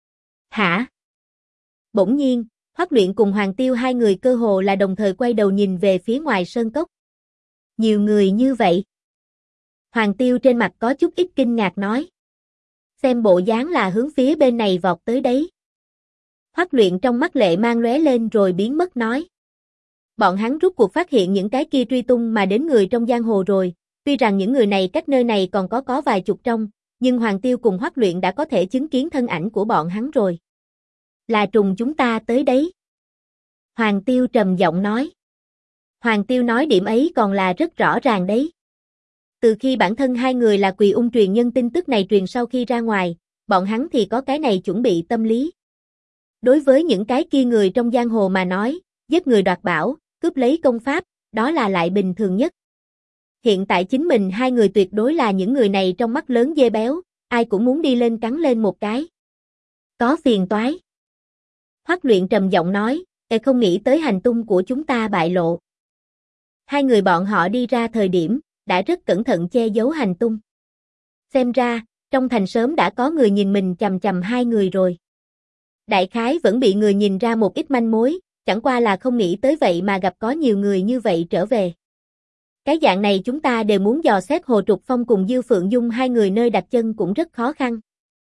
Hả? Bỗng nhiên, Hoắc Luyện cùng Hoàng Tiêu hai người cơ hồ là đồng thời quay đầu nhìn về phía ngoài sơn cốc. Nhiều người như vậy. Hoàng Tiêu trên mặt có chút ít kinh ngạc nói. Xem bộ dáng là hướng phía bên này vọt tới đấy. Hoắc Luyện trong mắt lệ mang lóe lên rồi biến mất nói. Bọn hắn rút cuộc phát hiện những cái kia truy tung mà đến người trong giang hồ rồi, tuy rằng những người này cách nơi này còn có vài chục trong, nhưng Hoàng Tiêu cùng Hoắc Luyện đã có thể chứng kiến thân ảnh của bọn hắn rồi. Là trùng chúng ta tới đấy. Hoàng Tiêu trầm giọng nói. Hoàng Tiêu nói điểm ấy còn là rất rõ ràng đấy. Từ khi bản thân hai người là Quỳ Ung truyền nhân tin tức này truyền sau khi ra ngoài, bọn hắn thì có cái này chuẩn bị tâm lý. Đối với những cái kia người trong giang hồ mà nói, giết người đoạt bảo, cướp lấy công pháp, đó là lại bình thường nhất. Hiện tại chính mình hai người tuyệt đối là những người này trong mắt lớn dê béo, ai cũng muốn đi lên cắn lên một cái. Có phiền toái. Hoắc Luyện trầm giọng nói, không nghĩ tới hành tung của chúng ta bại lộ. Hai người bọn họ đi ra thời điểm, đã rất cẩn thận che giấu hành tung. Xem ra, trong thành sớm đã có người nhìn mình chằm chằm hai người rồi. Đại khái vẫn bị người nhìn ra một ít manh mối, chẳng qua là không nghĩ tới vậy mà gặp có nhiều người như vậy trở về. Cái dạng này chúng ta đều muốn dò xét Hồ Trục Phong cùng Dư Phượng Dung hai người nơi đặt chân cũng rất khó khăn.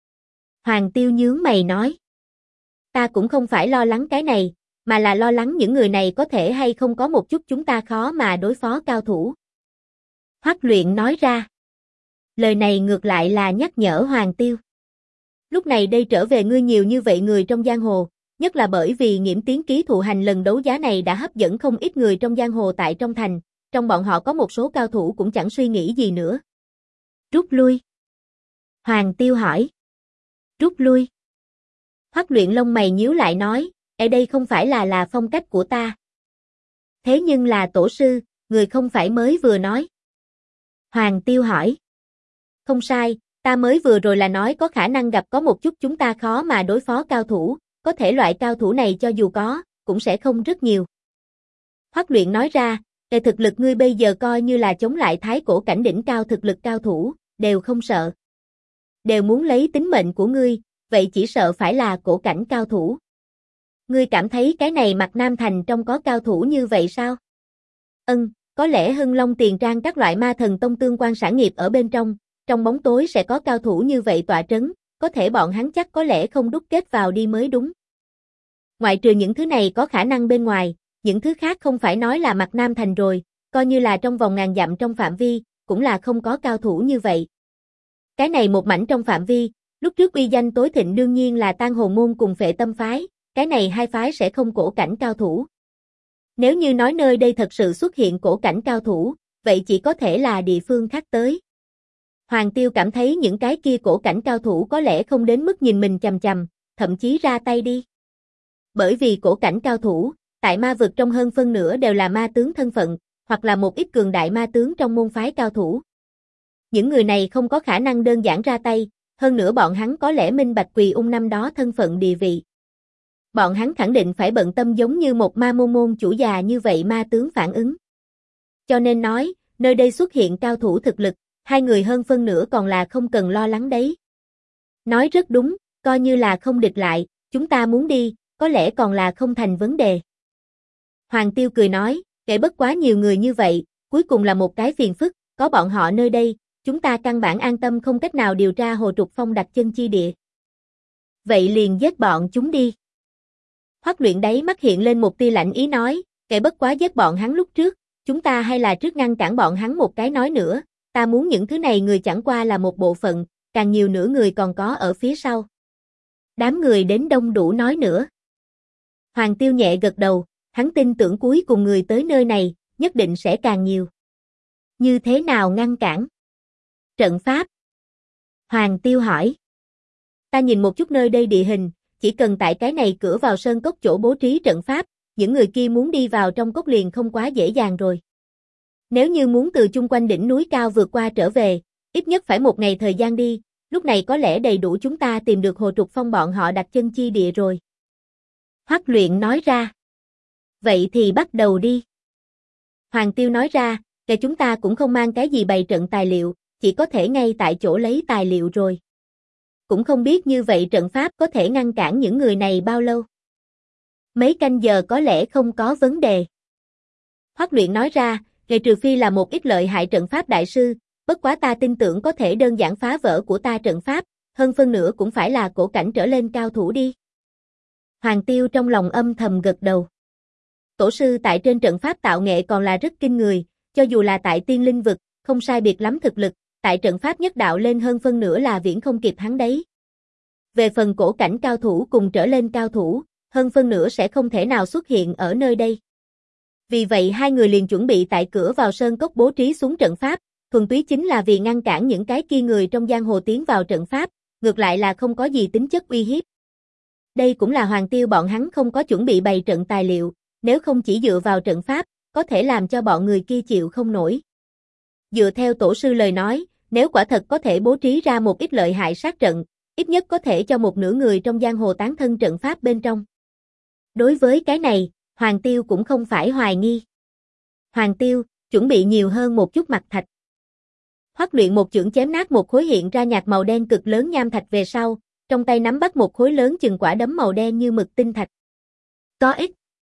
Hoàng Tiêu nhướng mày nói. Ta cũng không phải lo lắng cái này, mà là lo lắng những người này có thể hay không có một chút chúng ta khó mà đối phó cao thủ. Hoắc Luyện nói ra. Lời này ngược lại là nhắc nhở Hoàng Tiêu. Lúc này đây trở về ngươi nhiều như vậy người trong giang hồ, nhất là bởi vì Nghiễm Tiến ký thụ hành lần đấu giá này đã hấp dẫn không ít người trong giang hồ tại trong thành, trong bọn họ có một số cao thủ cũng chẳng suy nghĩ gì nữa. Rút lui. Hoàng Tiêu hỏi. Rút lui. Hoắc Luyện lông mày nhíu lại nói, ở đây không phải là phong cách của ta. Thế nhưng là tổ sư, người không phải mới vừa nói. Hoàng Tiêu hỏi. Không sai, ta mới vừa rồi là nói có khả năng gặp có một chút chúng ta khó mà đối phó cao thủ, có thể loại cao thủ này cho dù có, cũng sẽ không rất nhiều. Hoắc Luyện nói ra, thực lực ngươi bây giờ coi như là chống lại thái cổ cảnh đỉnh cao thực lực cao thủ, đều không sợ. Đều muốn lấy tính mệnh của ngươi, vậy chỉ sợ phải là cổ cảnh cao thủ. Ngươi cảm thấy cái này Mặt Nam Thành trong có cao thủ như vậy sao? Có lẽ Hưng Long Tiền Trang các loại ma thần tông tương quan sản nghiệp ở bên trong bóng tối sẽ có cao thủ như vậy tọa trấn, có thể bọn hắn chắc có lẽ không đúc kết vào đi mới đúng. Ngoại trừ những thứ này có khả năng bên ngoài, những thứ khác không phải nói là Mặt Nam Thành rồi, coi như là trong vòng ngàn dặm trong phạm vi, cũng là không có cao thủ như vậy. Cái này một mảnh trong phạm vi, lúc trước uy danh tối thịnh đương nhiên là Tang Hồ Môn cùng Phệ Tâm Phái, cái này hai phái sẽ không cổ cảnh cao thủ. Nếu như nói nơi đây thật sự xuất hiện cổ cảnh cao thủ, vậy chỉ có thể là địa phương khác tới. Hoàng Tiêu cảm thấy những cái kia cổ cảnh cao thủ có lẽ không đến mức nhìn mình chằm chằm, thậm chí ra tay đi. Bởi vì cổ cảnh cao thủ, tại ma vực trong hơn phân nửa đều là ma tướng thân phận, hoặc là một ít cường đại ma tướng trong môn phái cao thủ. Những người này không có khả năng đơn giản ra tay, hơn nữa bọn hắn có lẽ minh bạch Quỳ Ung năm đó thân phận địa vị. Bọn hắn khẳng định phải bận tâm giống như một ma môn chủ già như vậy ma tướng phản ứng. Cho nên nói, nơi đây xuất hiện cao thủ thực lực, hai người hơn phân nửa còn là không cần lo lắng đấy. Nói rất đúng, coi như là không địch lại, chúng ta muốn đi, có lẽ còn là không thành vấn đề. Hoàng Tiêu cười nói, kể bất quá nhiều người như vậy, cuối cùng là một cái phiền phức, có bọn họ nơi đây, chúng ta căn bản an tâm không cách nào điều tra Hồ Trục Phong đặt chân chi địa. Vậy liền giết bọn chúng đi. Hoắc Luyện đáy mắt hiện lên một tia lạnh ý nói, kể bất quá giết bọn hắn lúc trước, chúng ta hay là trước ngăn cản bọn hắn một cái nói nữa, ta muốn những thứ này người chẳng qua là một bộ phận, càng nhiều nữa người còn có ở phía sau. Đám người đến đông đủ nói nữa. Hoàng Tiêu nhẹ gật đầu, hắn tin tưởng cuối cùng người tới nơi này, nhất định sẽ càng nhiều. Như thế nào ngăn cản? Trận pháp. Hoàng Tiêu hỏi. Ta nhìn một chút nơi đây địa hình, chỉ cần tại cái này cửa vào sơn cốc chỗ bố trí trận pháp, những người kia muốn đi vào trong cốc liền không quá dễ dàng rồi. Nếu như muốn từ chung quanh đỉnh núi cao vượt qua trở về, ít nhất phải một ngày thời gian đi, Lúc này có lẽ đầy đủ chúng ta tìm được Hồ Trục Phong bọn họ đặt chân chi địa rồi. Hoắc Luyện nói ra. Vậy thì bắt đầu đi. Hoàng Tiêu nói ra, chúng ta cũng không mang cái gì bày trận tài liệu, chỉ có thể ngay tại chỗ lấy tài liệu rồi. Cũng không biết như vậy trận pháp có thể ngăn cản những người này bao lâu. Mấy canh giờ có lẽ không có vấn đề. Hoắc Luyện nói ra, trừ phi là một ít lợi hại trận pháp đại sư, bất quá ta tin tưởng có thể đơn giản phá vỡ của ta trận pháp, hơn phân nửa cũng phải là cổ cảnh trở lên cao thủ đi. Hoàng Tiêu trong lòng âm thầm gật đầu. Tổ sư tại trên trận pháp tạo nghệ còn là rất kinh người, cho dù là tại tiên linh vực, không sai biệt lắm thực lực, tại trận pháp nhất đạo lên hơn phân nửa là viễn không kịp hắn đấy. Về phần cổ cảnh cao thủ cùng trở lên cao thủ, hơn phân nửa sẽ không thể nào xuất hiện ở nơi đây. Vì vậy hai người liền chuẩn bị tại cửa vào sơn cốc bố trí xuống trận pháp, thuần túy chính là vì ngăn cản những cái kia người trong giang hồ tiến vào trận pháp, ngược lại là không có gì tính chất uy hiếp. Đây cũng là Hoàng Tiêu bọn hắn không có chuẩn bị bày trận tài liệu, nếu không chỉ dựa vào trận pháp, có thể làm cho bọn người kia chịu không nổi. Dựa theo tổ sư lời nói, nếu quả thật có thể bố trí ra một ít lợi hại sát trận, ít nhất có thể cho một nửa người trong giang hồ tán thân trận pháp bên trong. Đối với cái này, Hoàng Tiêu cũng không phải hoài nghi. Hoàng Tiêu, chuẩn bị nhiều hơn một chút mặt thạch. Hoắc Luyện một chưởng chém nát một khối hiện ra nhạt màu đen cực lớn nham thạch về sau, trong tay nắm bắt một khối lớn chừng quả đấm màu đen như mực tinh thạch. Có ích.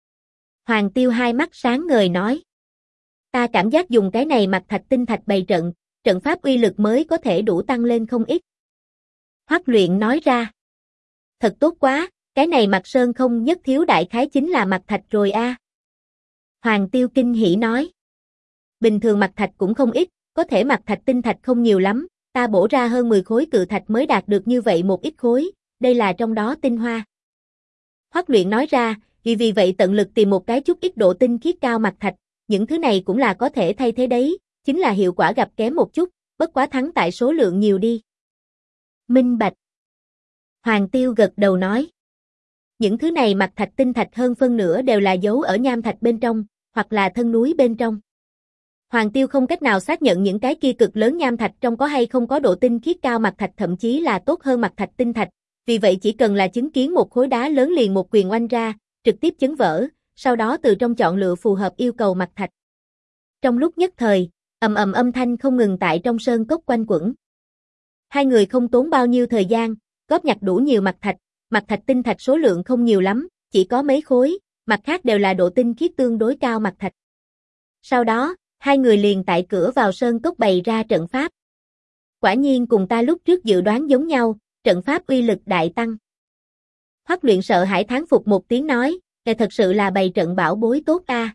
Hoàng Tiêu hai mắt sáng ngời nói. Ta cảm giác dùng cái này mặt thạch tinh thạch bày trận, trận pháp uy lực mới có thể đủ tăng lên không ít. Hoắc Luyện nói ra. Thật tốt quá, cái này mặt sơn không nhất thiếu đại khái chính là mặt thạch rồi a. Hoàng Tiêu kinh hỉ nói. Bình thường mặt thạch cũng không ít, có thể mặt thạch tinh thạch không nhiều lắm, ta bổ ra hơn 10 khối cự thạch mới đạt được như vậy một ít khối, đây là trong đó tinh hoa. Hoắc Luyện nói ra, vì vậy tận lực tìm một cái chút ít độ tinh khiết cao mặt thạch, những thứ này cũng là có thể thay thế đấy, chính là hiệu quả gặp kém một chút, bất quá thắng tại số lượng nhiều đi. Minh bạch. Hoàng Tiêu gật đầu nói. Những thứ này mặt thạch tinh thạch hơn phân nửa đều là giấu ở nham thạch bên trong, hoặc là thân núi bên trong. Hoàng Tiêu không cách nào xác nhận những cái kia cực lớn nham thạch trong có hay không có độ tinh khiết cao mặt thạch thậm chí là tốt hơn mặt thạch tinh thạch, vì vậy chỉ cần là chứng kiến một khối đá lớn liền một quyền oanh ra, trực tiếp chấn vỡ, sau đó từ trong chọn lựa phù hợp yêu cầu mặt thạch. Trong lúc nhất thời, ầm ầm âm thanh không ngừng tại trong sơn cốc quanh quẩn. Hai người không tốn bao nhiêu thời gian, góp nhặt đủ nhiều mặt thạch tinh thạch số lượng không nhiều lắm, chỉ có mấy khối, mặt khác đều là độ tinh khiết tương đối cao mặt thạch. Sau đó, hai người liền tại cửa vào sơn cốc bày ra trận pháp. Quả nhiên cùng ta lúc trước dự đoán giống nhau, trận pháp uy lực đại tăng. Hoắc Luyện sợ hãi thán phục một tiếng nói, thật sự là bày trận bảo bối tốt a.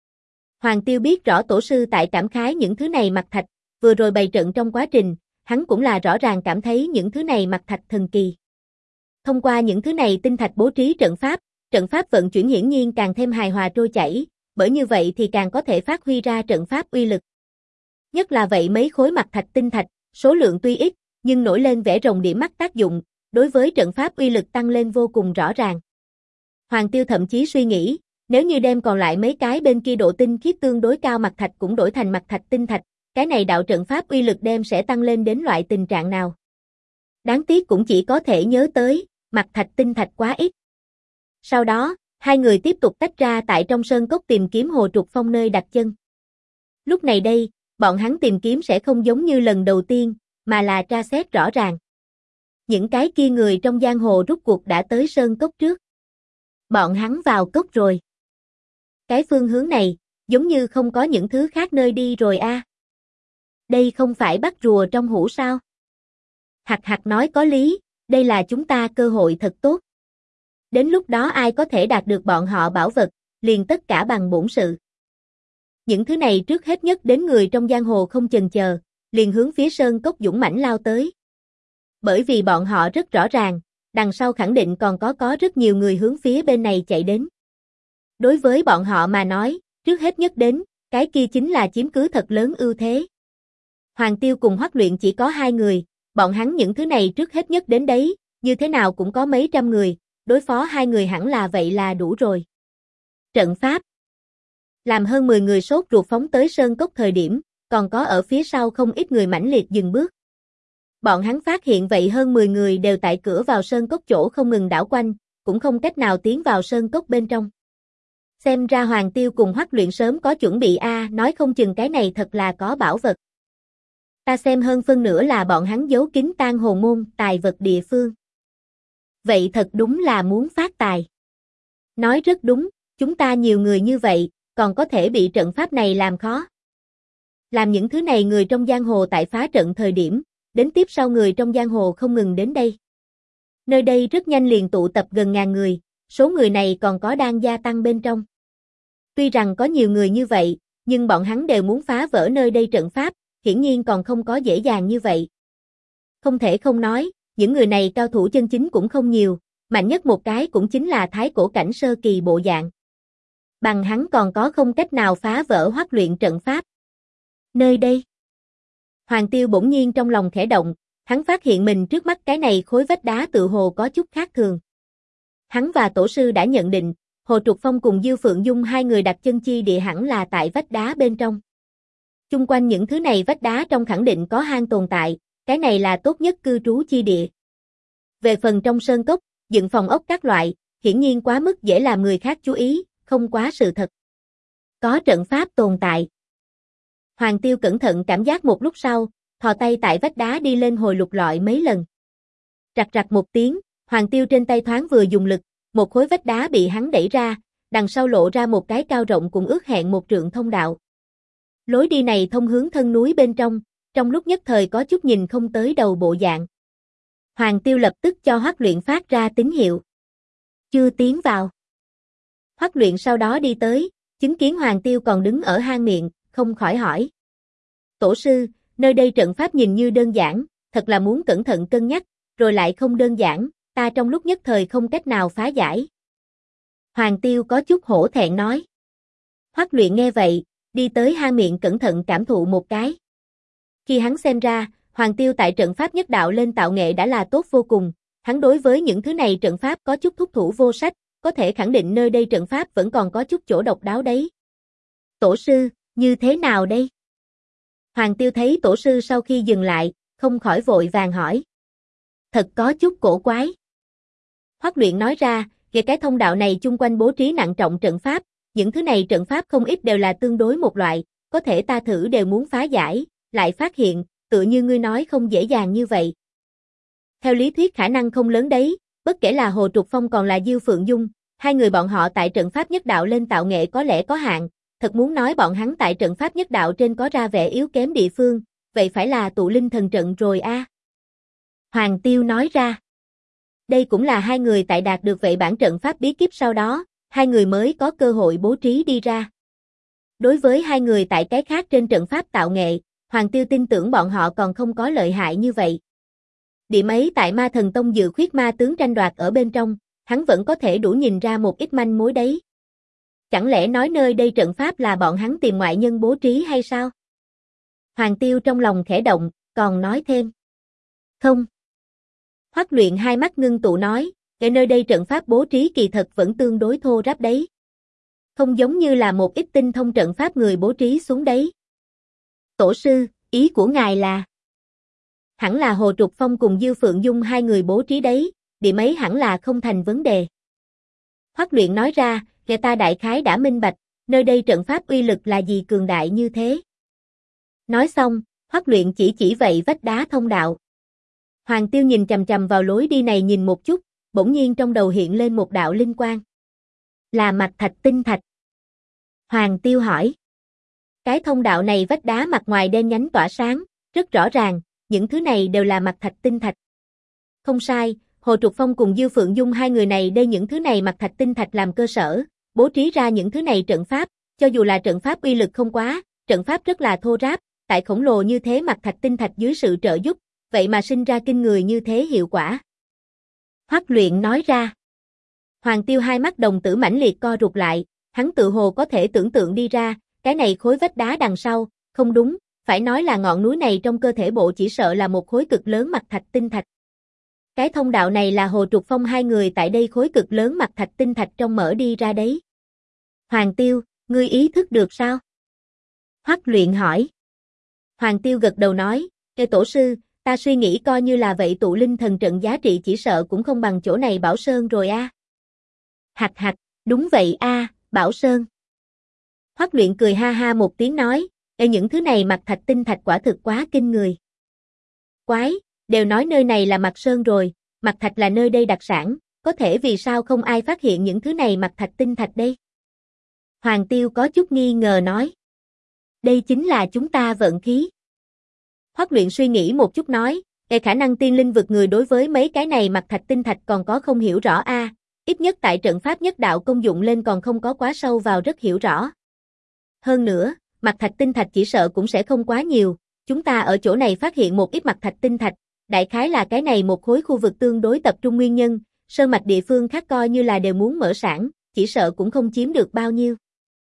Hoàng Tiêu biết rõ tổ sư tại cảm khái những thứ này mặt thạch, vừa rồi bày trận trong quá trình, hắn cũng là rõ ràng cảm thấy những thứ này mặt thạch thần kỳ. Thông qua những thứ này tinh thạch bố trí trận pháp vận chuyển hiển nhiên càng thêm hài hòa trôi chảy, bởi như vậy thì càng có thể phát huy ra trận pháp uy lực. Nhất là vậy mấy khối mặt thạch tinh thạch, số lượng tuy ít, nhưng nổi lên vẻ rồng điểm mắt tác dụng, đối với trận pháp uy lực tăng lên vô cùng rõ ràng. Hoàng Tiêu thậm chí suy nghĩ, nếu như đem còn lại mấy cái bên kia độ tinh khiết tương đối cao mặt thạch cũng đổi thành mặt thạch tinh thạch, cái này đạo trận pháp uy lực đem sẽ tăng lên đến loại tình trạng nào. Đáng tiếc cũng chỉ có thể nhớ tới, mặt thạch tinh thạch quá ít. Sau đó, hai người tiếp tục tách ra tại trong sơn cốc tìm kiếm Hồ Trục Phong nơi đặt chân. Lúc này đây, bọn hắn tìm kiếm sẽ không giống như lần đầu tiên, mà là tra xét rõ ràng. Những cái kia người trong giang hồ rút cuộc đã tới sơn cốc trước. Bọn hắn vào cốc rồi. Cái phương hướng này, giống như không có những thứ khác nơi đi rồi a. Đây không phải bắt rùa trong hũ sao? Hạc Hạc nói có lý, đây là chúng ta cơ hội thật tốt. Đến lúc đó ai có thể đạt được bọn họ bảo vật, liền tất cả bằng bổn sự. Những thứ này trước hết nhất đến người trong giang hồ không chần chờ, liền hướng phía sơn cốc dũng mãnh lao tới. Bởi vì bọn họ rất rõ ràng, đằng sau khẳng định còn có rất nhiều người hướng phía bên này chạy đến. Đối với bọn họ mà nói, trước hết nhất đến, cái kia chính là chiếm cứ thật lớn ưu thế. Hoàng Tiêu cùng Hoắc Luyện chỉ có hai người, bọn hắn những thứ này trước hết nhất đến đấy, như thế nào cũng có mấy trăm người, đối phó hai người hẳn là vậy là đủ rồi. Trận pháp làm hơn 10 người sốt ruột phóng tới sơn cốc thời điểm, còn có ở phía sau không ít người mãnh liệt dừng bước. Bọn hắn phát hiện vậy hơn 10 người đều tại cửa vào sơn cốc chỗ không ngừng đảo quanh, cũng không cách nào tiến vào sơn cốc bên trong. Xem ra Hoàng Tiêu cùng Hoắc Luyện sớm có chuẩn bị nói không chừng cái này thật là có bảo vật. Ta xem hơn phân nửa là bọn hắn giấu kín tang hồn môn, tài vật địa phương. Vậy thật đúng là muốn phát tài. Nói rất đúng, chúng ta nhiều người như vậy, còn có thể bị trận pháp này làm khó. Làm những thứ này người trong giang hồ tại phá trận thời điểm, đến tiếp sau người trong giang hồ không ngừng đến đây. Nơi đây rất nhanh liền tụ tập gần ngàn người, số người này còn có đang gia tăng bên trong. Tuy rằng có nhiều người như vậy, nhưng bọn hắn đều muốn phá vỡ nơi đây trận pháp, hiển nhiên còn không có dễ dàng như vậy. Không thể không nói, những người này cao thủ chân chính cũng không nhiều, mạnh nhất một cái cũng chính là thái cổ cảnh sơ kỳ bộ dạng. Bằng hắn còn có không cách nào phá vỡ Hoắc Luyện trận pháp. Nơi đây. Hoàng Tiêu bỗng nhiên trong lòng khẽ động, hắn phát hiện mình trước mắt cái này khối vách đá tự hồ có chút khác thường. Hắn và tổ sư đã nhận định, Hồ Trục Phong cùng Diêu Phượng Dung hai người đặt chân chi địa hẳn là tại vách đá bên trong. Chung quanh những thứ này vách đá trong khẳng định có hang tồn tại, cái này là tốt nhất cư trú chi địa. Về phần trong sơn cốc, dựng phòng ốc các loại, hiển nhiên quá mức dễ làm người khác chú ý, không quá sự thật. Có trận pháp tồn tại. Hoàng Tiêu cẩn thận cảm giác một lúc sau, thò tay tại vách đá đi lên hồi lục lọi mấy lần. Rặc rặc một tiếng, Hoàng Tiêu trên tay thoáng vừa dùng lực, một khối vách đá bị hắn đẩy ra, đằng sau lộ ra một cái cao rộng cũng ước hẹn một trượng thông đạo. Lối đi này thông hướng thân núi bên trong lúc nhất thời có chút nhìn không tới đầu bộ dạng. Hoàng Tiêu lập tức cho Hoắc Luyện phát ra tín hiệu. Chưa tiến vào. Hoắc Luyện sau đó đi tới, chứng kiến Hoàng Tiêu còn đứng ở hang miệng, không khỏi hỏi. Tổ sư, nơi đây trận pháp nhìn như đơn giản, thật là muốn cẩn thận cân nhắc, rồi lại không đơn giản, ta trong lúc nhất thời không cách nào phá giải. Hoàng Tiêu có chút hổ thẹn nói. Hoắc Luyện nghe vậy, đi tới hang miệng cẩn thận cảm thụ một cái. Khi hắn xem ra, Hoàng Tiêu tại trận pháp nhất đạo lên tạo nghệ đã là tốt vô cùng, hắn đối với những thứ này trận pháp có chút thúc thủ vô sách, có thể khẳng định nơi đây trận pháp vẫn còn có chút chỗ độc đáo đấy. Tổ sư, như thế nào đây? Hoàng Tiêu thấy tổ sư sau khi dừng lại, không khỏi vội vàng hỏi. Thật có chút cổ quái. Hoắc Luyện nói ra, về cái thông đạo này chung quanh bố trí nặng trọng trận pháp, những thứ này trận pháp không ít đều là tương đối một loại, có thể ta thử đều muốn phá giải, lại phát hiện, tựa như ngươi nói không dễ dàng như vậy. Theo lý thuyết khả năng không lớn đấy, bất kể là Hồ Trục Phong còn là Diêu Phượng Dung, hai người bọn họ tại trận pháp nhất đạo lên tạo nghệ có lẽ có hạn, thật muốn nói bọn hắn tại trận pháp nhất đạo trên có ra vẻ yếu kém địa phương, vậy phải là tụ linh thần trận rồi a. Hoàng Tiêu nói ra. Đây cũng là hai người tại đạt được vậy bản trận pháp bí kíp sau đó, hai người mới có cơ hội bố trí đi ra. Đối với hai người tại cái khác trên trận pháp tạo nghệ, Hoàng Tiêu tin tưởng bọn họ còn không có lợi hại như vậy. Điểm ấy tại Ma Thần Tông dự khuyết ma tướng tranh đoạt ở bên trong, hắn vẫn có thể đủ nhìn ra một ít manh mối đấy. Chẳng lẽ nói nơi đây trận pháp là bọn hắn tìm ngoại nhân bố trí hay sao? Hoàng Tiêu trong lòng khẽ động, còn nói thêm. Không. Hoắc Luyện hai mắt ngưng tụ nói, ở nơi đây trận pháp bố trí kỳ thật vẫn tương đối thô ráp đấy. Không giống như là một ít tinh thông trận pháp người bố trí xuống đấy. Tổ sư, ý của ngài là? Hẳn là Hồ Trục Phong cùng Diêu Phượng Dung hai người bố trí đấy, điểm ấy hẳn là không thành vấn đề. Hoắc Luyện nói ra, người ta đại khái đã minh bạch, nơi đây trận pháp uy lực là gì cường đại như thế. Nói xong, Hoắc Luyện chỉ vậy vách đá thông đạo. Hoàng Tiêu nhìn chằm chằm vào lối đi này nhìn một chút, bỗng nhiên trong đầu hiện lên một đạo linh quang. Là mạch thạch tinh thạch. Hoàng Tiêu hỏi. Cái thông đạo này vách đá mặt ngoài đen nhánh tỏa sáng, rất rõ ràng, những thứ này đều là mạch thạch tinh thạch. Không sai, Hồ Trục Phong cùng Diêu Phượng Dung hai người này đây những thứ này mạch thạch tinh thạch làm cơ sở, bố trí ra những thứ này trận pháp, cho dù là trận pháp uy lực không quá, trận pháp rất là thô ráp, tại khổng lồ như thế mạch thạch tinh thạch dưới sự trợ giúp, vậy mà sinh ra kinh người như thế hiệu quả. Hoắc Luyện nói ra. Hoàng Tiêu hai mắt đồng tử mãnh liệt co rụt lại, hắn tự hồ có thể tưởng tượng đi ra, cái này khối vách đá đằng sau, không đúng, phải nói là ngọn núi này trong cơ thể bộ chỉ sợ là một khối cực lớn mạch thạch tinh thạch. Cái thông đạo này là Hồ Trục Phong hai người tại đây khối cực lớn mạch thạch tinh thạch trong mở đi ra đấy. Hoàng Tiêu, ngươi ý thức được sao? Hoắc Luyện hỏi. Hoàng Tiêu gật đầu nói, tổ sư, Ta suy nghĩ coi như là vậy tụ linh thần trận giá trị chỉ sợ cũng không bằng chỗ này Bảo Sơn rồi a. Hạch hạch, đúng vậy a, Bảo Sơn. Hoắc Luyện cười ha ha một tiếng nói, những thứ này mặt thạch tinh thạch quả thực quá kinh người. Quái, đều nói nơi này là mặt sơn rồi, mặt thạch là nơi đây đặc sản, có thể vì sao không ai phát hiện những thứ này mặt thạch tinh thạch đây? Hoàng Tiêu có chút nghi ngờ nói. Đây chính là chúng ta vận khí. Hoắc Luyện suy nghĩ một chút nói, khả năng tiên linh vực người đối với mấy cái này mặt thạch tinh thạch còn có không hiểu rõ a, ít nhất tại trận pháp nhất đạo công dụng lên còn không có quá sâu vào rất hiểu rõ. Hơn nữa, mặt thạch tinh thạch chỉ sợ cũng sẽ không quá nhiều, chúng ta ở chỗ này phát hiện một ít mặt thạch tinh thạch, đại khái là cái này một khối khu vực tương đối tập trung nguyên nhân, sơn mạch địa phương khác coi như là đều muốn mở sản, chỉ sợ cũng không chiếm được bao nhiêu.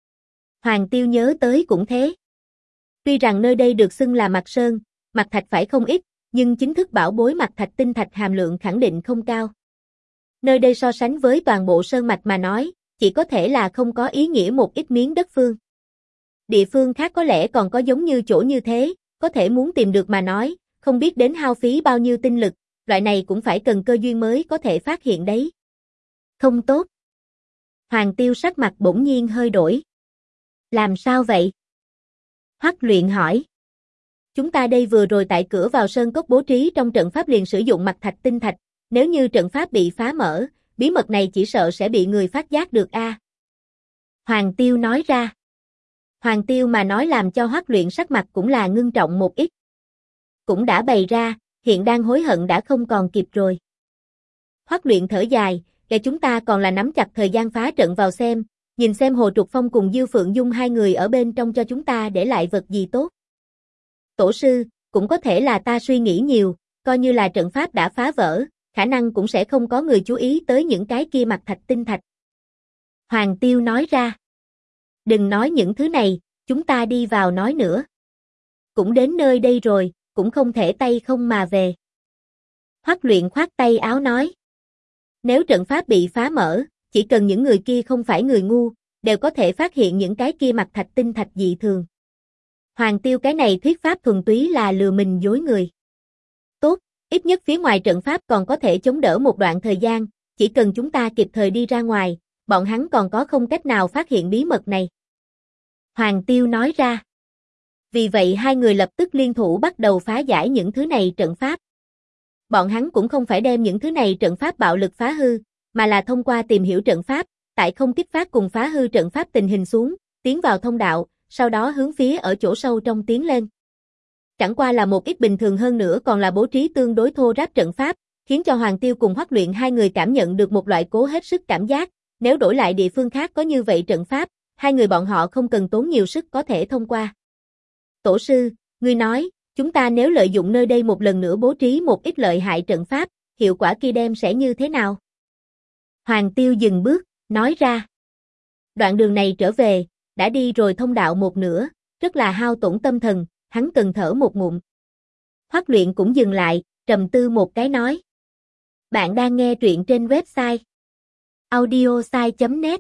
Hoàng Tiêu nhớ tới cũng thế. Tuy rằng nơi đây được xưng là mặt sơn, mặt thạch phải không ít, nhưng chính thức bảo bối mặt thạch tinh thạch hàm lượng khẳng định không cao. Nơi đây so sánh với toàn bộ sơn mạch mà nói, chỉ có thể là không có ý nghĩa một ít miếng đất phương. Địa phương khác có lẽ còn có giống như chỗ như thế, có thể muốn tìm được mà nói, không biết đến hao phí bao nhiêu tinh lực, loại này cũng phải cần cơ duyên mới có thể phát hiện đấy. Không tốt. Hoàng Tiêu sắc mặt bỗng nhiên hơi đổi. Làm sao vậy? Hoắc Luyện hỏi. Chúng ta đây vừa rồi tại cửa vào sơn cốc bố trí trong trận pháp liền sử dụng mặt thạch tinh thạch, nếu như trận pháp bị phá mở, bí mật này chỉ sợ sẽ bị người phát giác được a. Hoàng Tiêu nói ra. Hoàng Tiêu mà nói làm cho Hoắc Luyện sắc mặt cũng là ngưng trọng một ít. Cũng đã bày ra, hiện đang hối hận đã không còn kịp rồi. Hoắc Luyện thở dài, chúng ta còn là nắm chặt thời gian phá trận vào xem, nhìn xem Hồ Trục Phong cùng Dư Phượng Dung hai người ở bên trong cho chúng ta để lại vật gì tốt. Tổ sư, cũng có thể là ta suy nghĩ nhiều, coi như là trận pháp đã phá vỡ, khả năng cũng sẽ không có người chú ý tới những cái kia mặt thạch tinh thạch. Hoàng Tiêu nói ra. Đừng nói những thứ này, chúng ta đi vào nói nữa. Cũng đến nơi đây rồi, cũng không thể tay không mà về. Hoắc Luyện khoát tay áo nói. Nếu trận pháp bị phá mở, chỉ cần những người kia không phải người ngu, đều có thể phát hiện những cái kia mặt thạch tinh thạch dị thường. Hoàng Tiêu cái này thuyết pháp thuần túy là lừa mình dối người. Tốt, ít nhất phía ngoài trận pháp còn có thể chống đỡ một đoạn thời gian, chỉ cần chúng ta kịp thời đi ra ngoài, bọn hắn còn có không cách nào phát hiện bí mật này. Hoàng Tiêu nói ra. Vì vậy hai người lập tức liên thủ bắt đầu phá giải những thứ này trận pháp. Bọn hắn cũng không phải đem những thứ này trận pháp bạo lực phá hư, mà là thông qua tìm hiểu trận pháp, tại không kích phát cùng phá hư trận pháp tình hình xuống, tiến vào thông đạo, sau đó hướng phía ở chỗ sâu trong tiến lên. Chẳng qua là một ít bình thường hơn nữa còn là bố trí tương đối thô ráp trận pháp, khiến cho Hoàng Tiêu cùng Hoắc Luyện hai người cảm nhận được một loại cố hết sức cảm giác, nếu đổi lại địa phương khác có như vậy trận pháp, hai người bọn họ không cần tốn nhiều sức có thể thông qua. Tổ sư, ngươi nói, chúng ta nếu lợi dụng nơi đây một lần nữa bố trí một ít lợi hại trận pháp, hiệu quả kia đem sẽ như thế nào? Hoàng Tiêu dừng bước, nói ra. Đoạn đường này trở về, đã đi rồi thông đạo một nửa, rất là hao tổn tâm thần, hắn cần thở một ngụm. Hoắc Luyện cũng dừng lại, trầm tư một cái nói. Bạn đang nghe truyện trên website audiosai.net.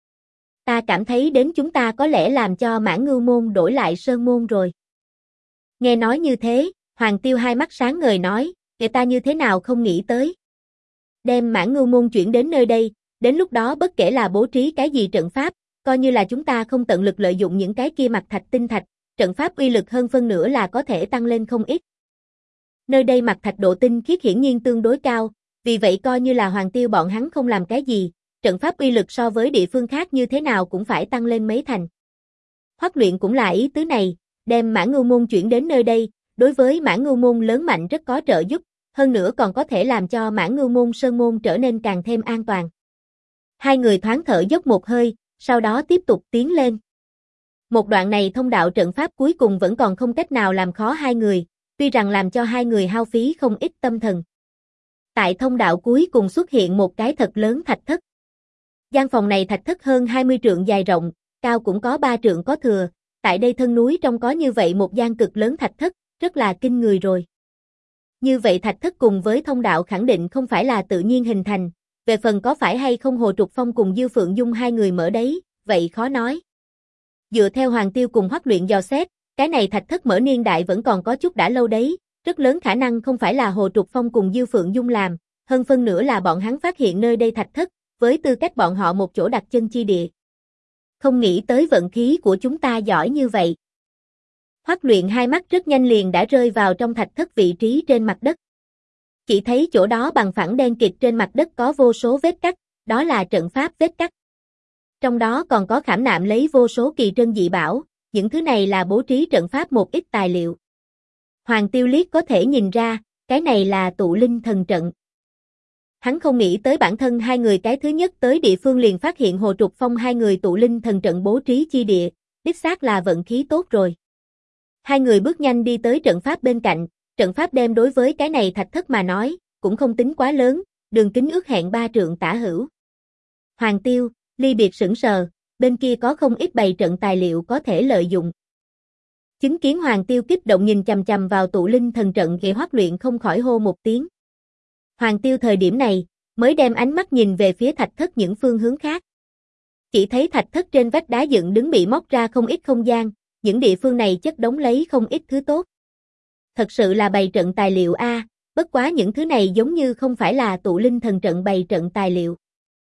Ta cảm thấy đến chúng ta có lẽ làm cho Mãn Ngưu môn đổi lại Sơn môn rồi. Nghe nói như thế, Hoàng Tiêu hai mắt sáng ngời nói, người ta như thế nào không nghĩ tới. Đem Mãn Ngưu môn chuyển đến nơi đây, đến lúc đó bất kể là bố trí cái gì trận pháp, coi như là chúng ta không tận lực lợi dụng những cái kia mặt thạch tinh thạch, trận pháp uy lực hơn phân nửa là có thể tăng lên không ít. Nơi đây mặt thạch độ tinh khiết hiển nhiên tương đối cao, vì vậy coi như là Hoàng Tiêu bọn hắn không làm cái gì, trận pháp uy lực so với địa phương khác như thế nào cũng phải tăng lên mấy thành. Hoắc Luyện cũng là ý tứ này, đem Mãn Ngưu môn chuyển đến nơi đây, đối với Mãn Ngưu môn lớn mạnh rất có trợ giúp, hơn nữa còn có thể làm cho Mãn Ngưu môn sơn môn trở nên càng thêm an toàn. Hai người thoáng thở dốc một hơi, sau đó tiếp tục tiến lên. Một đoạn này thông đạo trận pháp cuối cùng vẫn còn không cách nào làm khó hai người, tuy rằng làm cho hai người hao phí không ít tâm thần. Tại thông đạo cuối cùng xuất hiện một cái thật lớn thạch thất. Gian phòng này thạch thất hơn 20 trượng dài rộng, cao cũng có 3 trượng có thừa, tại đây thân núi trong có như vậy một gian cực lớn thạch thất, rất là kinh người rồi. Như vậy thạch thất cùng với thông đạo khẳng định không phải là tự nhiên hình thành, về phần có phải hay không Hồ Trục Phong cùng Dư Phượng Dung hai người mở đấy, vậy khó nói. Dựa theo Hoàng Tiêu cùng Hoắc Luyện dò xét, cái này thạch thất mở niên đại vẫn còn có chút đã lâu đấy, Rất lớn khả năng không phải là Hồ Trục Phong cùng Dư Phượng Dung làm, hơn phân nửa là bọn hắn phát hiện nơi đây thạch thất, với tư cách bọn họ một chỗ đặt chân chi địa. Không nghĩ tới vận khí của chúng ta giỏi như vậy. Hoắc Luyện hai mắt rất nhanh liền đã rơi vào trong thạch thất vị trí trên mặt đất. Chỉ thấy chỗ đó bằng phẳng đen kịt trên mặt đất có vô số vết cắt, đó là trận pháp vết cắt. Trong đó còn có khảm nạm lấy vô số kỳ trân dị bảo, những thứ này là bố trí trận pháp một ít tài liệu. Hoàng Tiêu liếc có thể nhìn ra, cái này là tụ linh thần trận. Hắn không nghĩ tới bản thân hai người cái thứ nhất tới địa phương liền phát hiện Hồ Trục Phong hai người tụ linh thần trận bố trí chi địa, đích xác là vận khí tốt rồi. Hai người bước nhanh đi tới trận pháp bên cạnh, trận pháp đem đối với cái này thạch thất mà nói, cũng không tính quá lớn, đường kính ước hẹn 3 trượng tả hữu. Hoàng Tiêu, ly biệt sững sờ, bên kia có không ít bày trận tài liệu có thể lợi dụng. Chứng kiến Hoàng Tiêu kích động nhìn chằm chằm vào tụ linh thần trận thì Hoắc Luyện không khỏi hô một tiếng. Hoàng Tiêu thời điểm này, mới đem ánh mắt nhìn về phía thạch thất những phương hướng khác. Chỉ thấy thạch thất trên vách đá dựng đứng bị móc ra không ít không gian, những địa phương này chất đống lấy không ít thứ tốt. Thật sự là bày trận tài liệu a, bất quá những thứ này giống như không phải là tụ linh thần trận bày trận tài liệu.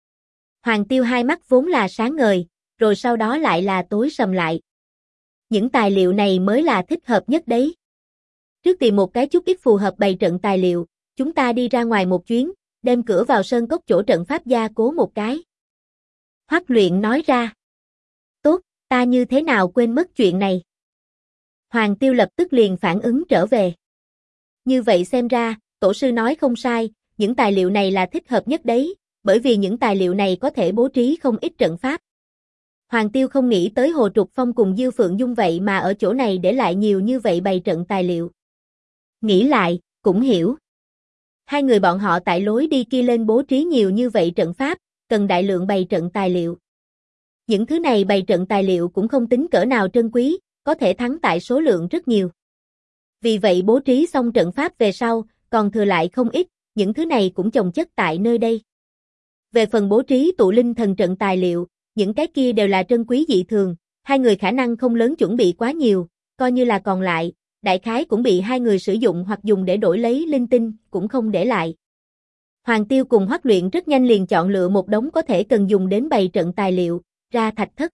Hoàng Tiêu hai mắt vốn là sáng ngời, rồi sau đó lại là tối sầm lại. Những tài liệu này mới là thích hợp nhất đấy. Trước tìm một cái chút ít phù hợp bày trận tài liệu, chúng ta đi ra ngoài một chuyến, đem cửa vào sơn cốc chỗ trận pháp gia cố một cái. Hoắc Luyện nói ra. Tốt, ta như thế nào quên mất chuyện này. Hoàng Tiêu lập tức liền phản ứng trở về. Như vậy xem ra, tổ sư nói không sai, những tài liệu này là thích hợp nhất đấy, bởi vì những tài liệu này có thể bố trí không ít trận pháp. Hoàng Tiêu không nghĩ tới Hồ Trục Phong cùng Dư Phượng Dung vậy mà ở chỗ này để lại nhiều như vậy bày trận tài liệu. Nghĩ lại, cũng hiểu. Hai người bọn họ tại lối đi kia lên bố trí nhiều như vậy trận pháp, cần đại lượng bày trận tài liệu. Những thứ này bày trận tài liệu cũng không tính cỡ nào trân quý, có thể thắng tại số lượng rất nhiều. Vì vậy bố trí xong trận pháp về sau, còn thừa lại không ít, những thứ này cũng chồng chất tại nơi đây. Về phần bố trí tụ linh thần trận tài liệu, những cái kia đều là trân quý dị thường, hai người khả năng không lớn chuẩn bị quá nhiều, coi như là còn lại, đại khái cũng bị hai người sử dụng hoặc dùng để đổi lấy linh tinh, cũng không để lại. Hoàng Tiêu cùng Hoắc Luyện rất nhanh liền chọn lựa một đống có thể cần dùng đến bày trận tài liệu, ra thạch thất.